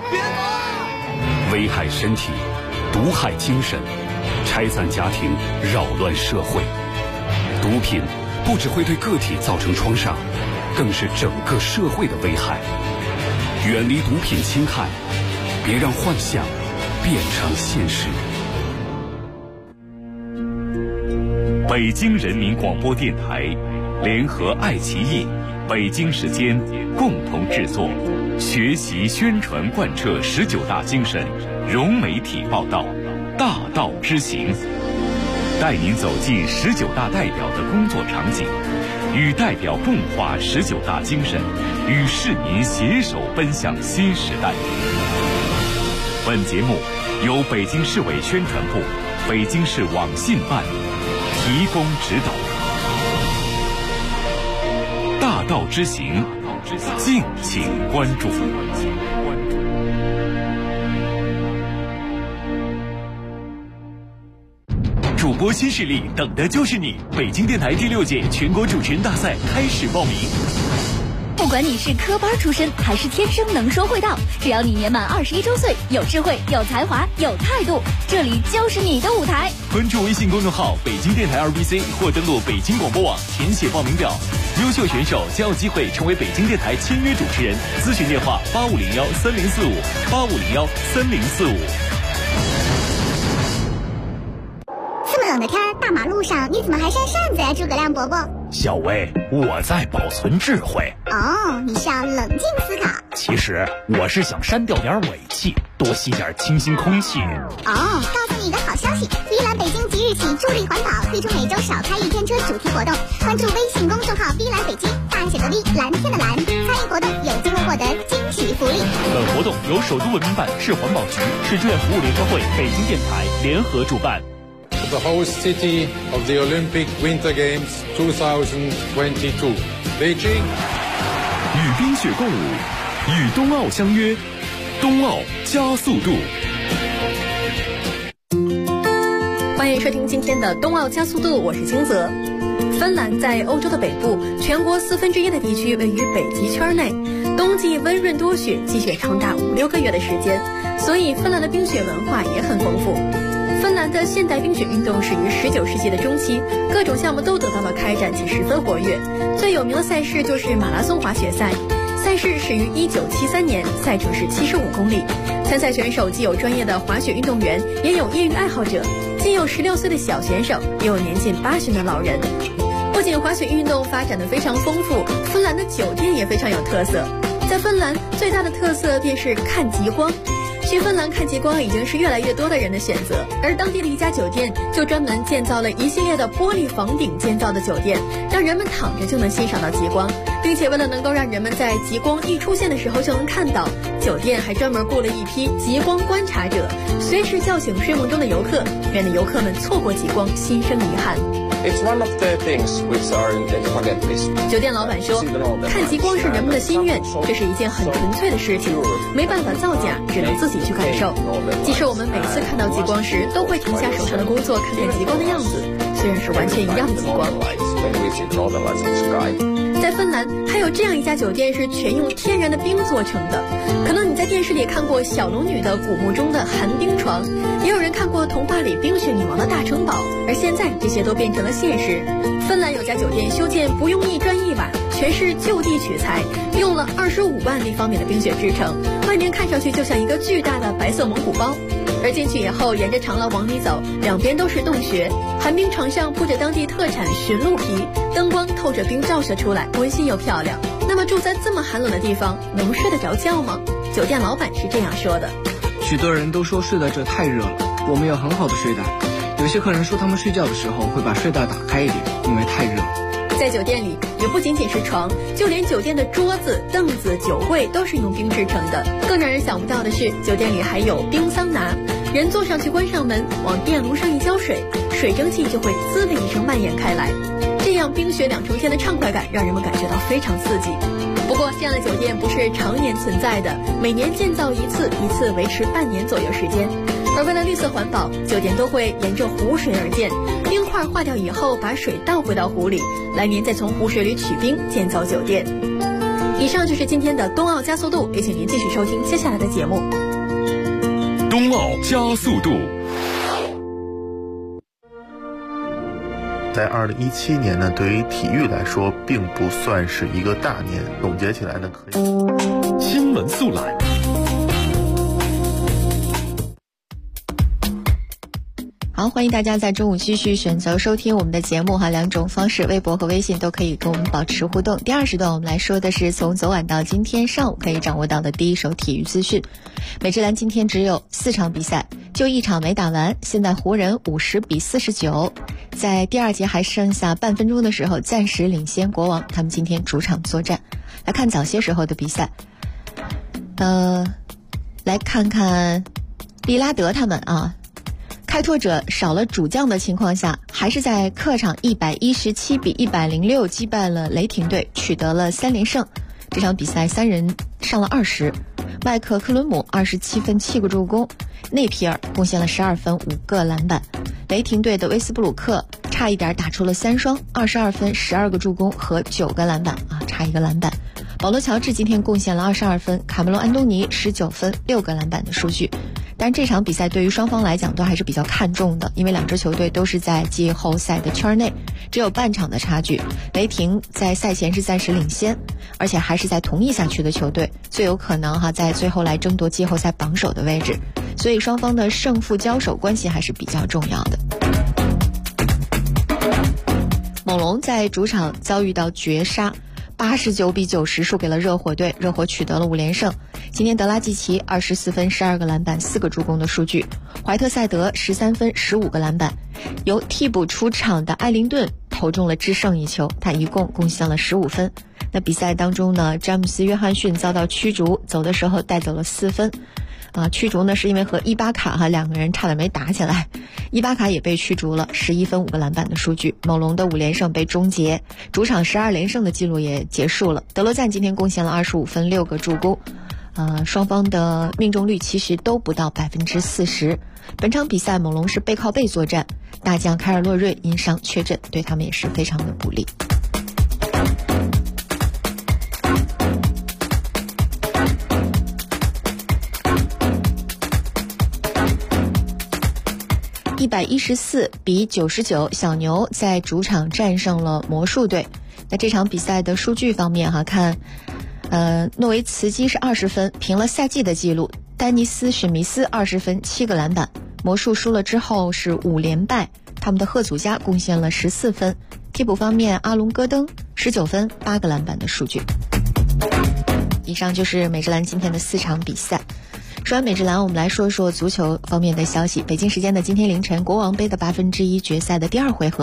危害身体，毒害精神，拆散家庭，扰乱社会。毒品不只会对个体造成创伤，更是整个社会的危害。远离毒品侵害，别让幻想变成现实。 北京人民广播电台联合爱奇艺、北京时间共同制作，学习宣传贯彻19大精神，融媒体报道，大道之行，带您走进19大代表的工作场景，与代表共话19大精神，与市民携手奔向新时代。本节目由北京市委宣传部、北京市网信办提供指导。大道之行，敬请关注。主播新势力，等的就是你！北京电台第6届全国主持人大赛开始报名。 不管你是科班出身还是天生能说会道，只要你年满21周岁，有智慧、有才华、有态度，这里就是你的舞台。 关注微信公众号北京电台2BC 或登录北京广播网填写报名表，优秀选手将有机会成为北京电台签约主持人。咨询电话8501-3045，8501-3045。 这么冷的天，大马路上你怎么还扇扇子呀，诸葛亮伯伯？ 小薇，我在保存智慧。 哦，你是要冷静思考。 其实我是想删掉点尾气，多吸点清新空气。 告诉你一个好消息，碧蓝北京即日起助力环保，推出每周少开1天车主题活动。关注微信公众号碧蓝北京，大写的 V， 蓝天的蓝，参与活动有机会获得惊喜福利。 本活动由首都文明办、市环保局、市志愿服务联合会、北京电台联合主办。 The host city of the Olympic Winter Games 2022, Beijing。 与冰雪共舞，与冬奥相约，冬奥加速度。 欢迎收听今天的冬奥加速度，我是金泽。芬兰在欧洲的北部，全国1/4的地区位于北极圈内，冬季温润多雪，积雪长达5-6个月的时间，所以芬兰的冰雪文化也很丰富。芬兰的现代冰雪运动始于19世纪的中期，各种项目都得到了开展且十分活跃。最有名的赛事就是马拉松滑雪赛，赛事始于1973年，赛程是75公里。参赛选手既有专业的滑雪运动员，也有业余爱好者，既有16岁的小选手，也有年近80的老人。不仅滑雪运动发展得非常丰富，芬兰的酒店也非常有特色。在芬兰，最大的特色便是看极光。去芬兰看极光已经是越来越多的人的选择，而当地的一家酒店就专门建造了一系列的玻璃房顶建造的酒店，让人们躺着就能欣赏到极光。 并且为了能够让人们在极光一出现的时候就能看到，酒店还专门雇了一批极光观察者，随时叫醒睡梦中的游客，免得游客们错过极光心生遗憾。 It's one of the things which are in the bucket list. 酒店老板说，看极光是人们的心愿，这是一件很纯粹的事情，没办法造假，只能自己去感受。即使我们每次看到极光时，都会停下手上的工作，看看极光的样子，虽然是完全一样的极光。在芬兰还有这样一家酒店是全用天然的冰做成的，可能你在电视里看过小龙女的古墓中的寒冰床，也有人看过童话里冰雪女王的大城堡，而现在这些都变成了现实。芬兰有家酒店修建不用一砖一瓦，全是就地取材，用了25万立方米的冰雪制成，外面看上去就像一个巨大的白色蒙古包。而进去以后，沿着长廊往里走，两边都是洞穴，寒冰床上铺着当地特产驯鹿皮，灯光透着冰照射出来，温馨又漂亮。那么住在这么寒冷的地方，能睡得着觉吗？酒店老板是这样说的： 许多人都说睡在这太热了，我们有很好的睡袋。有些客人说他们睡觉的时候会把睡袋打开一点，因为太热。 在酒店里也不仅仅是床，就连酒店的桌子、凳子、酒柜都是用冰制成的。更让人想不到的是，酒店里还有冰桑拿，人坐上去关上门，往电炉上一浇水，水蒸气就会滋的一声蔓延开来，这样冰雪2重天的畅快感让人们感觉到非常刺激。不过这样的酒店不是常年存在的，每年建造一次，一次维持半年左右时间。而为了绿色环保，酒店都会沿着湖水而建，冰块化掉以后把水倒回到湖里，来年再从湖水里取冰建造酒店。以上就是今天的冬奥加速度，也请您继续收听接下来的节目。 冬奥加速度。 在2017年呢，对于体育来说并不算是一个大年，总结起来呢可以新闻速览。 好，欢迎大家在中午继续选择收听我们的节目哈，2种方式，微博和微信都可以跟我们保持互动。第2时段我们来说的是从昨晚到今天上午可以掌握到的第一手体育资讯。美职篮今天只有4场比赛，就1场没打完，现在湖人50-49，在第2节还剩下半分钟的时候暂时领先国王，他们今天主场作战。来看早些时候的比赛，来看看利拉德他们啊，开拓者少了主将的情况下，还是在客场117-106击败了雷霆队，取得了3连胜。这场比赛3人上了20，麦克克伦姆27分7个助攻，内皮尔贡献了12分5个篮板。雷霆队的威斯布鲁克差一点打出了3双，22分12个助攻和9个篮板啊，差1个篮板。保罗乔治今天贡献了22分，卡梅隆安东尼19分6个篮板的数据。但这场比赛对于双方来讲都还是比较看重的，因为2支球队都是在季后赛的圈内，只有半场的差距。雷霆在赛前是暂时领先，而且还是在同一赛区的球队，最有可能在最后来争夺季后赛榜首的位置，所以双方的胜负交手关系还是比较重要的。猛龙在主场遭遇到绝杀，89-90输给了热火队，热火取得了5连胜。今天德拉季奇24分12个篮板4个助攻的数据，怀特塞德13分15个篮板。由替补出场的艾灵顿投中了制胜一球，他一共贡献了15分。那比赛当中呢，詹姆斯约翰逊遭到驱逐，走的时候带走了4分。驱逐呢是因为和伊巴卡2个人差点没打起来，伊巴卡也被驱逐了，11分5个篮板的数据。猛龙的5连胜被终结，主场12连胜的记录也结束了。德罗赞今天贡献了25分6个助攻，双方的命中率其实都不到40%。本场比赛猛龙是背靠背作战，大将凯尔洛瑞因伤缺阵，对他们也是非常的不利。114-99，小牛在主场战胜了魔术队。那这场比赛的数据方面看诺维茨基是20分，平了赛季的记录。丹尼斯史密斯20分7个篮板。魔术输了之后是5连败，他们的赫祖加贡献了14分。替补方面，阿隆戈登19分8个篮板的数据。以上就是美职篮今天的4场比赛。说完美职篮，我们来说说足球方面的消息。北京时间的今天凌晨，国王杯的1/8决赛的第2回合，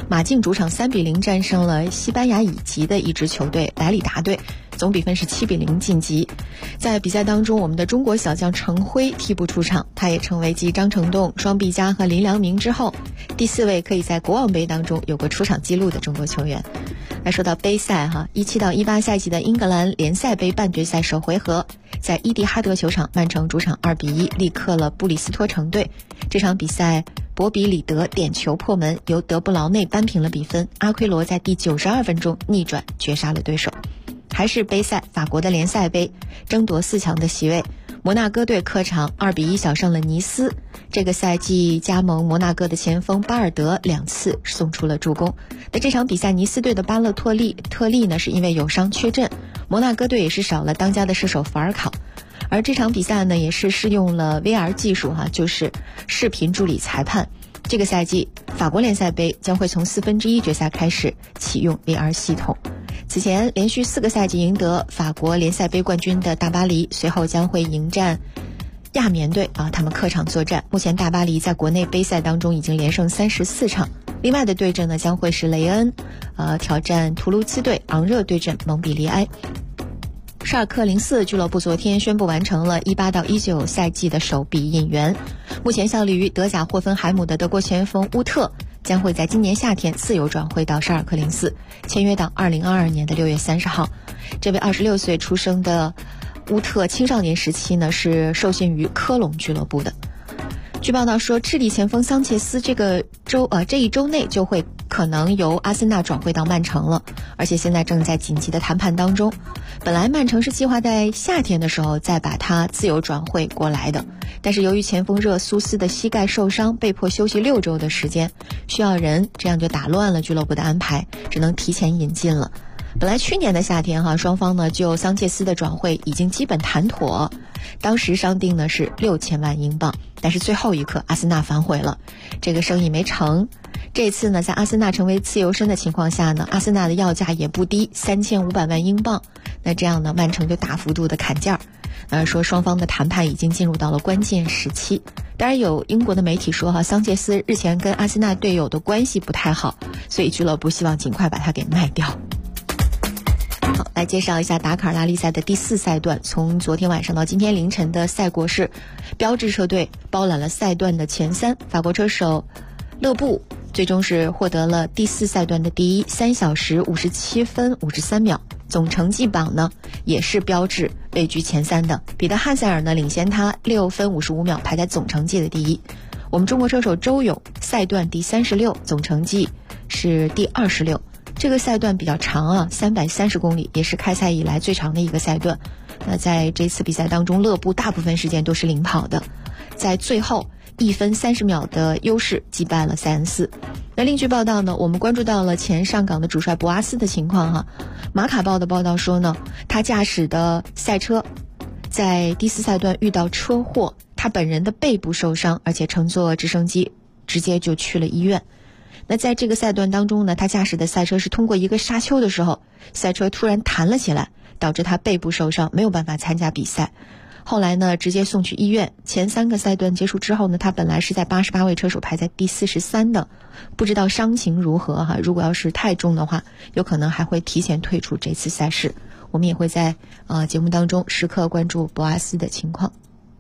马竞主场3-0战胜了西班牙乙级的一支球队莱里达队，总比分是7-0晋级。在比赛当中，我们的中国小将程辉替补出场，他也成为继张成栋、双璧佳和林良铭之后第4位可以在国网杯当中有过出场记录的中国球员。那说到杯赛17到18赛季的英格兰联赛杯半决赛首回合，在伊蒂哈德球场，曼城主场2-1力克了布里斯托城队。这场比赛博比里德点球破门，由德布劳内扳平了比分，阿奎罗在第92分钟逆转绝杀了对手。还是杯赛，法国的联赛杯争夺4强的席位，摩纳哥队客场2-1小胜了尼斯。这个赛季加盟摩纳哥的前锋巴尔德2次送出了助攻。那这场比赛尼斯队的巴勒特利呢是因为有伤缺阵，摩纳哥队也是少了当家的射手法尔考。而这场比赛呢也是适用了 VR 技术就是视频助理裁判。这个赛季法国联赛杯将会从1/4决赛开始启用 VR 系统。此前连续4个赛季赢得法国联赛杯冠军的大巴黎随后将会迎战亚眠队他们客场作战。目前大巴黎在国内杯赛当中已经连胜34场，另外的对阵呢将会是雷恩挑战图卢兹队，昂热对阵蒙彼利埃。沙尔克04俱乐部昨天宣布完成了18到19赛季的首笔引援，目前效力于德甲霍芬海姆的德国前锋乌特将会在今年夏天自由转会到沙尔克04，签约到2022年的6月30号。这位26岁出生的乌特青少年时期呢是受训于科隆俱乐部的。据报道说，智利前锋桑切斯这一周内就会可能由阿森纳转会到曼城了，而且现在正在紧急的谈判当中。本来曼城是计划在夏天的时候再把他自由转会过来的，但是由于前锋热苏斯的膝盖受伤，被迫休息6周的时间，需要人，这样就打乱了俱乐部的安排，只能提前引进了。本来去年的夏天双方呢就桑切斯的转会已经基本谈妥，当时商定呢是6000万英镑，但是最后一刻阿森纳反悔了，这个生意没成。这次呢在阿森纳成为自由身的情况下呢，阿森纳的要价也不低，3500万英镑。那这样呢曼城就大幅度的砍价，说双方的谈判已经进入到了关键时期。当然有英国的媒体说桑切斯日前跟阿森纳队友的关系不太好，所以俱乐部希望尽快把他给卖掉。好，来介绍一下达喀尔拉力赛的第4赛段，从昨天晚上到今天凌晨的赛果是，标致车队包揽了赛段的前3，法国车手勒布最终是获得了第4赛段的第1，3小时57分53秒。总成绩榜呢也是标致位居前3的，彼得汉塞尔呢领先他6分55秒，排在总成绩的第1。我们中国车手周勇赛段第36，总成绩是第26。这个赛段比较长330公里，也是开赛以来最长的一个赛段。那在这次比赛当中，勒布大部分时间都是领跑的，在最后1分30秒的优势击败了塞恩斯。那另据报道呢，我们关注到了前上港的主帅博阿斯的情况马卡报的报道说呢，他驾驶的赛车在第4赛段遇到车祸，他本人的背部受伤，而且乘坐直升机直接就去了医院。那在这个赛段当中呢，他驾驶的赛车是通过一个沙丘的时候，赛车突然弹了起来，导致他背部受伤，没有办法参加比赛。后来呢直接送去医院。前3个赛段结束之后呢，他本来是在88位车手排在第43的，不知道伤情如何如果要是太重的话，有可能还会提前退出这次赛事。我们也会在节目当中时刻关注博阿斯的情况。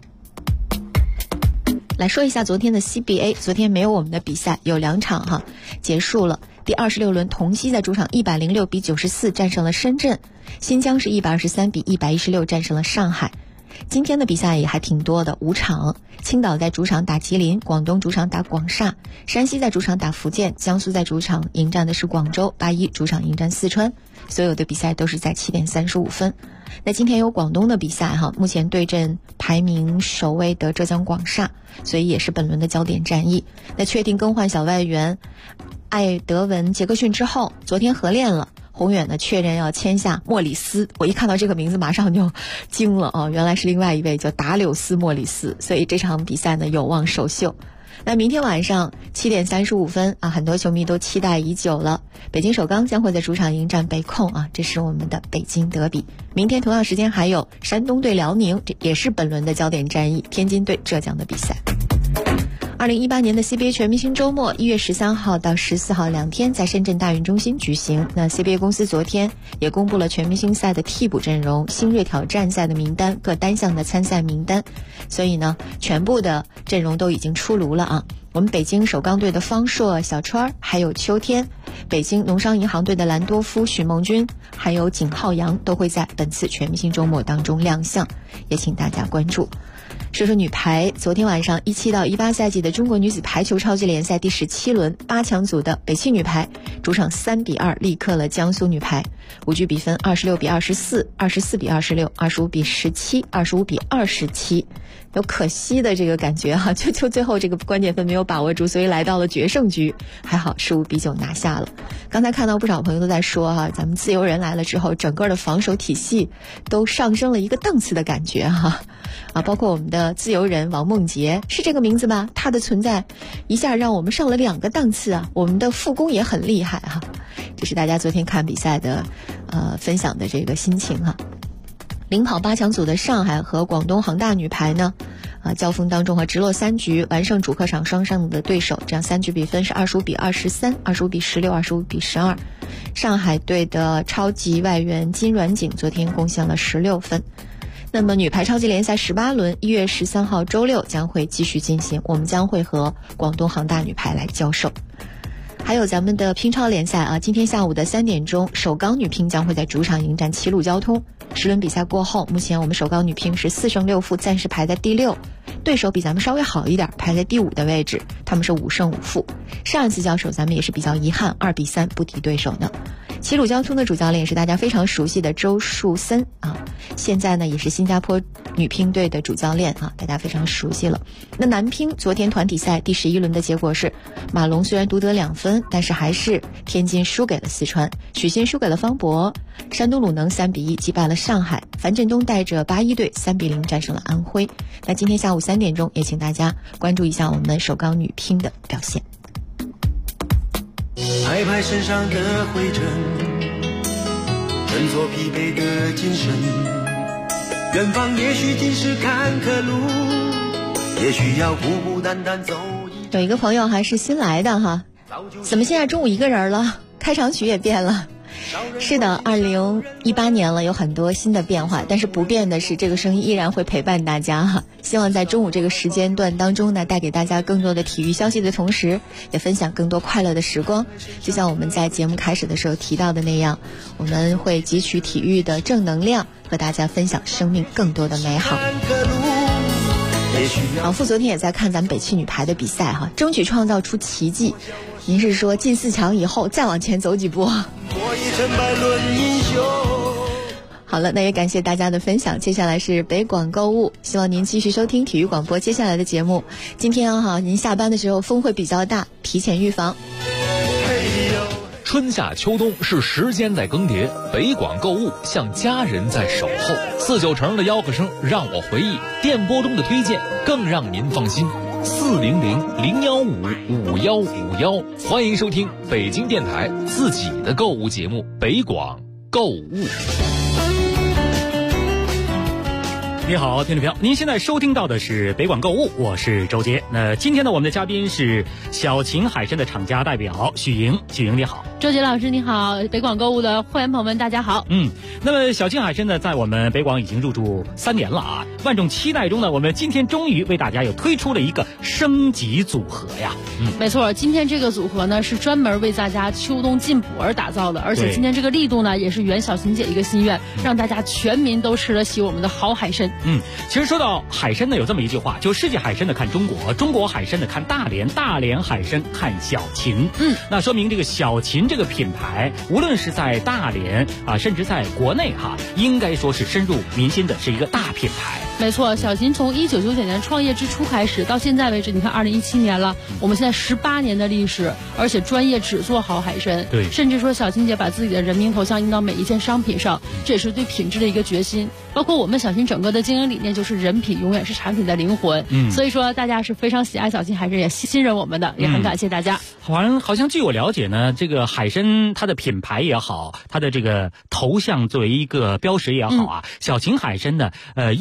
来说一下昨天的 CBA， 昨天没有我们的比赛，有2场结束了。第26轮，同曦在主场106比94战胜了深圳，新疆是123比116战胜了上海。今天的比赛也还挺多的，5场，青岛在主场打吉林，广东主场打广厦，山西在主场打福建，江苏在主场迎战的是广州，81主场迎战四川。所有的比赛都是在7点35分。那今天有广东的比赛目前对阵排名首位的浙江广厦，所以也是本轮的焦点战役。那确定更换小外援艾德文·杰克逊之后，昨天合练了，宏远呢确认要签下莫里斯。我一看到这个名字马上就惊了原来是另外一位叫达柳斯·莫里斯，所以这场比赛呢有望首秀。那明天晚上7点35分很多球迷都期待已久了，北京首钢将会在主场迎战北控这是我们的北京德比。明天同样时间还有山东对辽宁，这也是本轮的焦点战役，天津对浙江的比赛。 2018年的 CBA 全明星周末1月13号到14号2天在深圳大运中心举行。那 CBA 公司昨天也公布了全明星赛的替补阵容、新锐挑战赛的名单、各单项的参赛名单，所以呢，全部的阵容都已经出炉了啊。我们北京首钢队的方硕、小川，还有秋天，北京农商银行队的兰多夫、许梦君，还有景浩洋都会在本次全明星周末当中亮相，也请大家关注。说说女排，昨天晚上17到18赛季的中国女子排球超级联赛第17轮8强组的北汽女排主场3比2力克了江苏女排，5局比分26比24、24比26、25比17、25比27，有可惜的这个感觉哈，就最后这个关键分没有把握住，所以来到了决胜局，还好15比9拿下了。刚才看到不少朋友都在说哈，咱们自由人来了之后，整个的防守体系都上升了一个档次的感觉哈。包括我们的自由人王梦洁，是这个名字吧？他的存在一下让我们上了2个档次啊！我们的副攻也很厉害哈，这是大家昨天看比赛的分享的这个心情哈。领跑8强组的上海和广东恒大女排呢，交锋当中直落3局完胜主客场双胜的对手，这样3局比分是25比23、25比16、25比12。上海队的超级外援金阮景昨天贡献了16分。那么女排超级联赛18轮1月13号周六将会继续进行，我们将会和广东恒大女排来交手。还有咱们的乒超联赛啊，今天下午的3点钟，首钢女乒将会在主场迎战齐鲁交通。10轮比赛过后，目前我们首钢女乒是4胜6负，暂时排在第6，对手比咱们稍微好一点，排在第5的位置，他们是5胜5负。上一次交手咱们也是比较遗憾，2比3不敌对手呢。齐鲁交通的主教练是大家非常熟悉的周树森啊，现在呢也是新加坡女乒队的主教练啊，大家非常熟悉了。那男乒昨天团体赛第11轮的结果是，马龙虽然独得2分，但是还是天津输给了四川，许昕输给了方博，山东鲁能3比1击败了上海，樊振东带着81队3比0战胜了安徽。那今天下午3点钟，也请大家关注一下我们首钢女乒的表现。 拍拍身上的灰尘，振作疲惫的精神，远方也许尽是坎坷路，也许要孤孤单单走一。 有一个朋友还是新来的哈，怎么现在中午一个人了？开场曲也变了。是的，2018年了，有很多新的变化，但是不变的是这个声音依然会陪伴大家哈。希望在中午这个时间段当中呢，带给大家更多的体育消息的同时，也分享更多快乐的时光。就像我们在节目开始的时候提到的那样，我们会汲取体育的正能量，和大家分享生命更多的美好。老傅昨天也在看咱们北汽女排的比赛哈，争取创造出奇迹。您是说进4强以后再往前走几步？好了，那也感谢大家的分享。接下来是北广购物，希望您继续收听体育广播接下来的节目。今天哈，您下班的时候风会比较大，提前预防。 春夏秋冬是时间在更迭，北广购物像家人在守候。49成的吆喝声让我回忆，电波中的推荐更让您放心。400-015-5151，欢迎收听北京电台自己的购物节目北广购物。 你好，听众朋友，您现在收听到的是北广购物，我是周杰。那今天呢，我们的嘉宾是小秦海参的厂家代表许莹。许莹你好。 周杰老师你好，北广购物的会员朋友们大家好。 那么小秦海参呢，在我们北广已经入驻3年了啊，万众期待中呢，我们今天终于为大家又推出了一个升级组合呀。 没错，今天这个组合呢是专门为大家秋冬进补而打造的，而且今天这个力度呢也是圆小秦姐一个心愿，让大家全民都吃得起我们的好海参。 其实说到海参呢，有这么一句话，就世界海参的看中国，中国海参的看大连，大连海参看小秦。那说明这个小秦这个品牌，无论是在大连啊，甚至在国内哈，应该说是深入民心的，是一个大品牌。 没错，小秦从1999年创业之初开始，到现在为止，你看2017年了，我们现在18年的历史，而且专业只做好海参。 对， 甚至说小秦姐把自己的人民头像印到每一件商品上，这也是对品质的一个决心。包括我们小秦整个的经营理念就是人品永远是产品的灵魂。所以说大家是非常喜爱小秦海参，也信任我们的，也很感谢大家。 好像据我了解呢，这个海参它的品牌也好，它的这个头像作为一个标识也好啊，小秦海参呢，应该说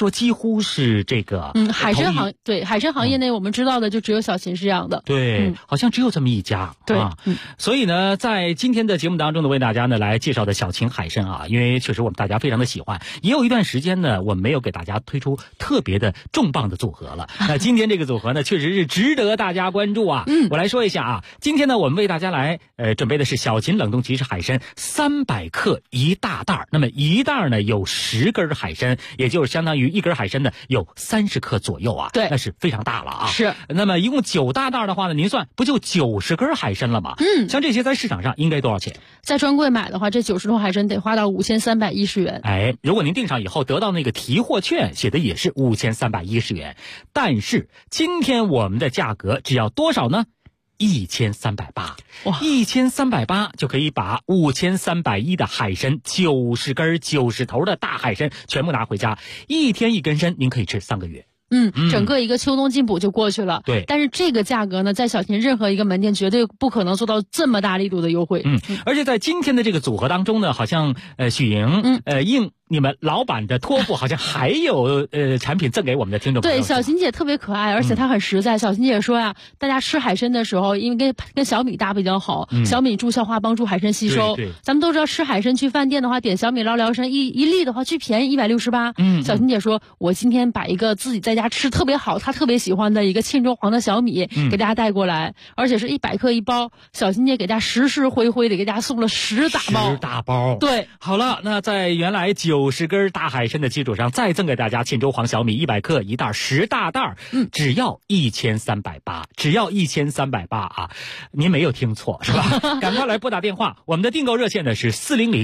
说几乎是这个海参行业内我们知道的就只有小秦是这样的。 对，好像只有这么一家。 对， 所以呢，在今天的节目当中呢，为大家呢来介绍的小秦海参啊，因为确实我们大家非常的喜欢，也有一段时间呢，我们没有给大家推出特别的重磅的组合了。那今天这个组合呢，确实是值得大家关注啊。我来说一下啊，今天呢，我们为大家来准备的是小秦冷冻即食海参300克一大袋，那么一袋呢有10根海参，也就是相当于一根海参呢有30克左右啊。 对， 那是非常大了啊。 是。 那么一共9大袋的话呢，您算不就90根海参了吗？像这些在市场上应该多少钱？ 在专柜买的话，这90头海参得花到5310元。 哎，如果您订上以后得到那个提货券，写的也是5310元，但是今天我们的价格只要多少呢？1380，哇，1380就可以把5310的海参90根90头的大海参全部拿回家，一天1根参，您可以吃3个月。 整个一个秋冬进补就过去了。 对， 但是这个价格呢，在小秦任何一个门店绝对不可能做到这么大力度的优惠。 而且在今天的这个组合当中呢，好像许莹应你们老板的托付，好像还有产品赠给我们的听众朋友。 对，小秦姐特别可爱，而且她很实在。小秦姐说呀，大家吃海参的时候，因为跟小米搭比较好，小米助消化，帮助海参吸收。 对， 咱们都知道吃海参去饭店的话，点小米捞辽参一粒的话，最便宜168。小秦姐说，我今天把一个自己在家吃特别好，她特别喜欢的一个沁州黄的小米给大家带过来，而且是100克一包。小秦姐给大家实实惠惠的给大家送了10大包。对， 好了，那在原来90根大海参的基础上，再赠给大家沁州黄小米100克一袋10大袋，只要1380，只要1380啊！您没有听错是吧？赶快来拨打电话，我们的订购热线呢是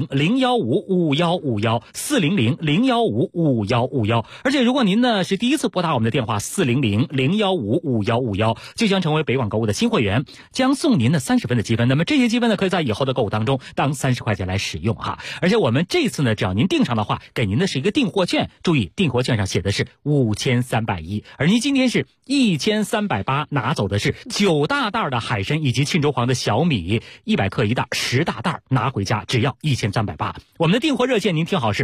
400-015-5151，400-015-5151。而且如果您呢是第一次拨打我们的电话400-015-5151，就将成为北广购物的新会员，将送您的30分的积分。那么这些积分呢，可以在以后的购物当中当30块钱来使用哈。而且我们这次呢，只要您订上的话，给您的是一个订货券，注意订货券上写的是5310，而您今天是1380，拿走的是9大袋的海参以及沁州黄的小米100克一袋10大袋，拿回家只要1380。我们的订货热线您听好是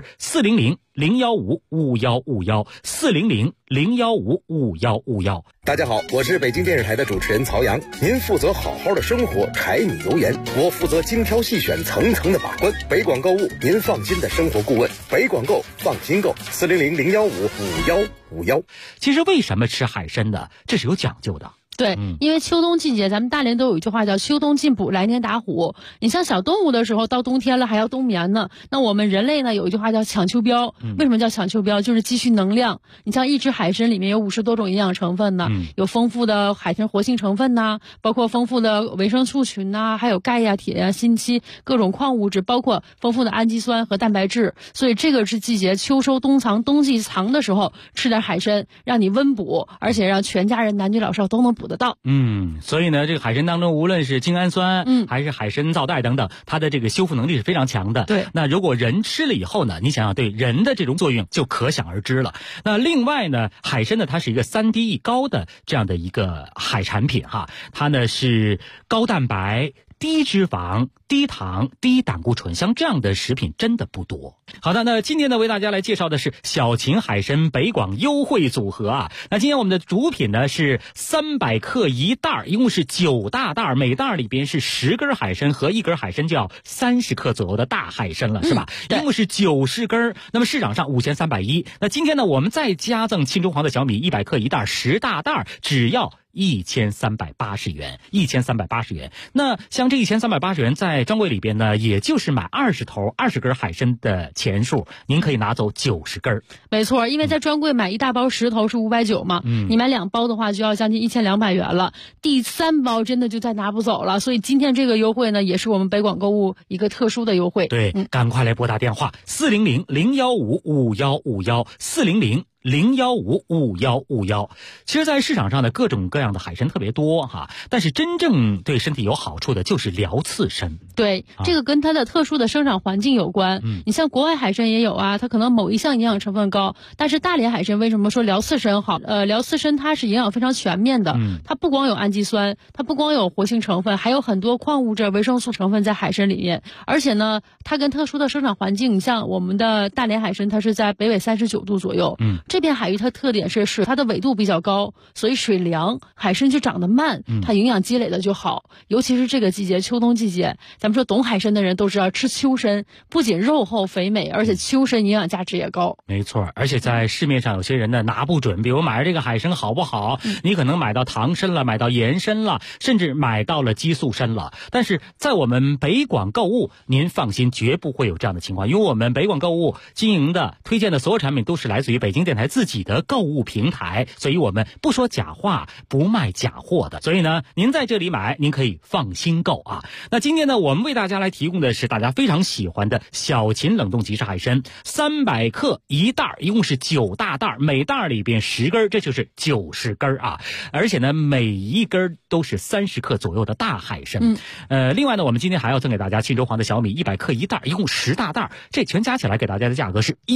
400-015-5151，400-015-5151。 大家好，我是北京电视台的主持人曹阳。您负责好好的生活，柴米油盐，我负责精挑细选，层层的把关。北广购物，您放心的生活顾问。北广购，放心购，400-015-5151。 其实为什么吃海参呢？这是有讲究的。 对，因为秋冬季节，咱们大连都有一句话叫秋冬进补，来年打虎。你像小动物的时候，到冬天了还要冬眠呢。那我们人类呢，有一句话叫抢秋膘。为什么叫抢秋膘？就是积蓄能量。你像一只海参里面有50多种营养成分呢，有丰富的海参活性成分呐，包括丰富的维生素群呐，还有钙呀、铁呀、锌硒各种矿物质，包括丰富的氨基酸和蛋白质。所以这个是季节秋收冬藏，冬季藏的时候吃点海参，让你温补，而且让全家人男女老少都能补得到。 所以呢，这个海参当中，无论是精氨酸，还是海参皂苷等等，它的这个修复能力是非常强的。 对， 那如果人吃了以后呢，你想想对人的这种作用就可想而知了。那另外呢，海参呢，它是一个3低1高的这样的一个海产品哈，它呢是高蛋白、低脂肪、低糖、低胆固醇，像这样的食品真的不多。好的，那今天呢为大家来介绍的是小秦海参北广优惠组合啊。那今天我们的主品呢是300克一袋，一共是9大袋，每袋里边是10根海参和1根海参就要30克左右的大海参了，是吧？一共是90根，那么市场上5310。那今天呢我们再加赠沁州黄的小米100克一袋10大袋，只要1380元，1380元。那像这1380元在专柜里边呢，也就是买20根海参的钱数，您可以拿走90根。 没错，因为在专柜买一大包10头是590嘛，你买2包的话就要将近1200元了，第3包真的就再拿不走了。所以今天这个优惠呢，也是我们北广购物一个特殊的优惠。 对，赶快来拨打电话400-015-5151，400-015-5151。其实在市场上的各种各样的海参特别多哈，但是真正对身体有好处的就是辽刺参。 对，这个跟它的特殊的生长环境有关。你像国外海参也有啊，它可能某一项营养成分高，但是大连海参为什么说辽刺参好？辽刺参它是营养非常全面的，它不光有氨基酸，它不光有活性成分，还有很多矿物质、维生素成分在海参里面。而且呢，它跟特殊的生长环境，你像我们的大连海参，它是在北纬39度左右， 这片海域它特点是它的纬度比较高，所以水凉，海参就长得慢，它营养积累的就好。尤其是这个季节，秋冬季节，咱们说懂海参的人都知道，吃秋参不仅肉厚肥美，而且秋参营养价值也高。 没错，而且在市面上有些人呢拿不准，比如买这个海参好不好，你可能买到唐参了，买到盐参了，甚至买到了激素参了。但是在我们北广购物，您放心，绝不会有这样的情况，因为我们北广购物经营的推荐的所有产品都是来自于北京电台自己的购物平台，所以我们不说假话，不卖假货的。所以呢，您在这里买，您可以放心购啊。那今天呢，我们为大家来提供的是大家非常喜欢的小秦冷冻即食海参，300克一袋，一共是9大袋，每袋里边10根，这就是90根啊。而且呢，每一根都是30克左右的大海参。另外呢，我们今天还要赠给大家沁州黄的小米100克一袋，一共10大袋，这全加起来给大家的价格是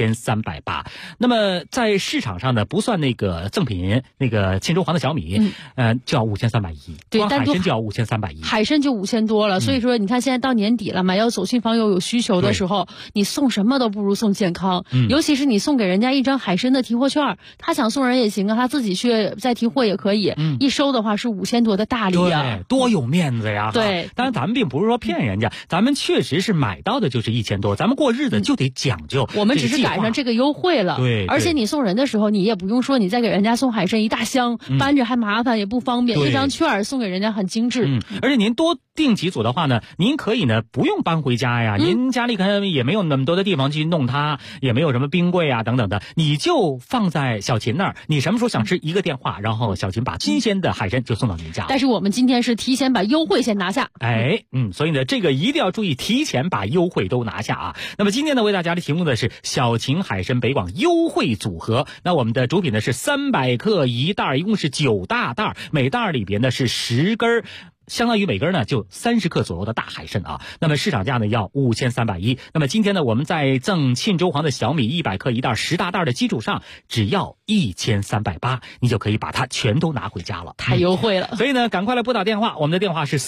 1380。那么在市场上呢，不算那个赠品，那个沁州黄的小米，就要5310， 对， 光海参就要5310， 海参就5000多了。所以说，你看现在到年底了嘛，要走亲访友有需求的时候，你送什么都不如送健康。尤其是你送给人家一张海参的提货券，他想送人也行啊，他自己去再提货也可以。一收的话是5000多的大礼啊， 对，多有面子呀！ 对， 当然咱们并不是说骗人家，咱们确实是买到的就是1000多，咱们过日子就得讲究。 我们只是赶上这个优惠了， 对。 而且你送人的时候，你也不用说你再给人家送海参一大箱，搬着还麻烦也不方便，一张券送给人家很精致。 而且您多订几组的话呢，您可以呢不用搬回家呀，您家里可能也没有那么多的地方去弄它，也没有什么冰柜啊等等的，你就放在小秦那儿，你什么时候想吃一个电话，然后小秦把新鲜的海参就送到您家。 但是我们今天是提前把优惠先拿下， 所以呢这个一定要注意，提前把优惠都拿下啊。那么今天呢为大家提供的是小秦海参北广优惠组合，那我们的主品呢是300克一袋，一共是9大袋，每袋里边呢是10根，相当于每根呢就30克左右的大海参啊。那么市场价呢要5310。那么今天呢我们在赠沁州黄的小米100克一袋10大袋的基础上，只要1380，你就可以把它全都拿回家了， 太优惠了。 所以呢赶快来拨打电话，我们的电话是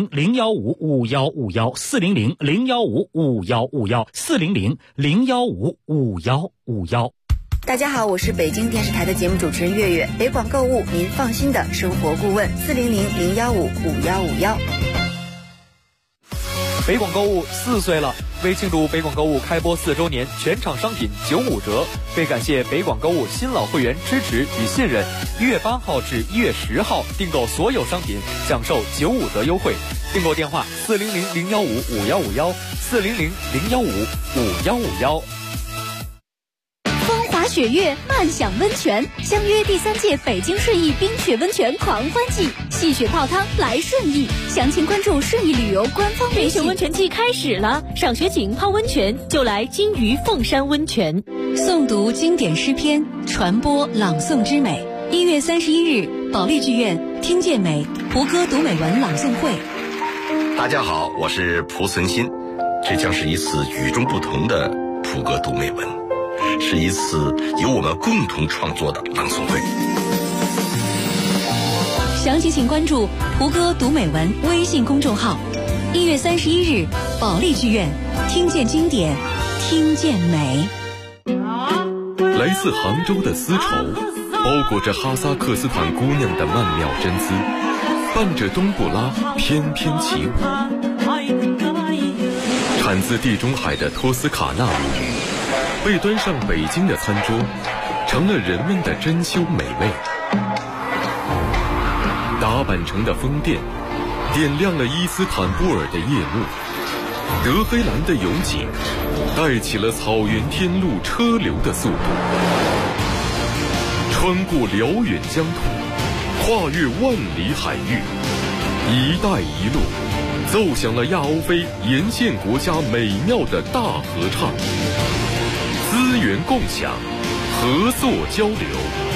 400-015-5151，400-015-5151，400-015-5151。 大家好，我是北京电视台的节目主持人月月，北广购物您放心的生活顾问，400-015-5151。 北广购物4岁了，为庆祝北广购物开播4周年，全场商品95折。为感谢北广购物新老会员支持与信任，1月8号至1月10号订购所有商品享受95折优惠。订购电话400-015-5151，400-015-5151。 雪月漫享温泉，相约第3届北京顺义冰雪温泉狂欢季，戏雪泡汤来顺义，详情关注顺义旅游官方微信。 冰雪温泉季开始了，赏雪景泡温泉就来金鱼凤山温泉。 诵读经典诗篇，传播朗诵之美。1月31日，保利剧院听见美蒲歌读美文朗诵会。 大家好，我是蒲存昕，这将是一次与众不同的蒲歌读美文，是一次由我们共同创作的朗诵会。 详情请关注蒲歌读美文微信公众号。1月31日，保利剧院听见经典，听见美。 来自杭州的丝绸，包裹着哈萨克斯坦姑娘的曼妙真姿，伴着冬不拉翩翩起舞。产自地中海的托斯卡纳母语，被端上北京的餐桌，成了人们的珍馐美味。达坂城的宫殿，点亮了伊斯坦布尔的夜幕。德黑兰的勇景，带起了草原天路车流的速度。穿过辽远疆土，跨越万里海域，一带一路奏响了亚欧非沿线国家美妙的大合唱。资源共享，合作交流，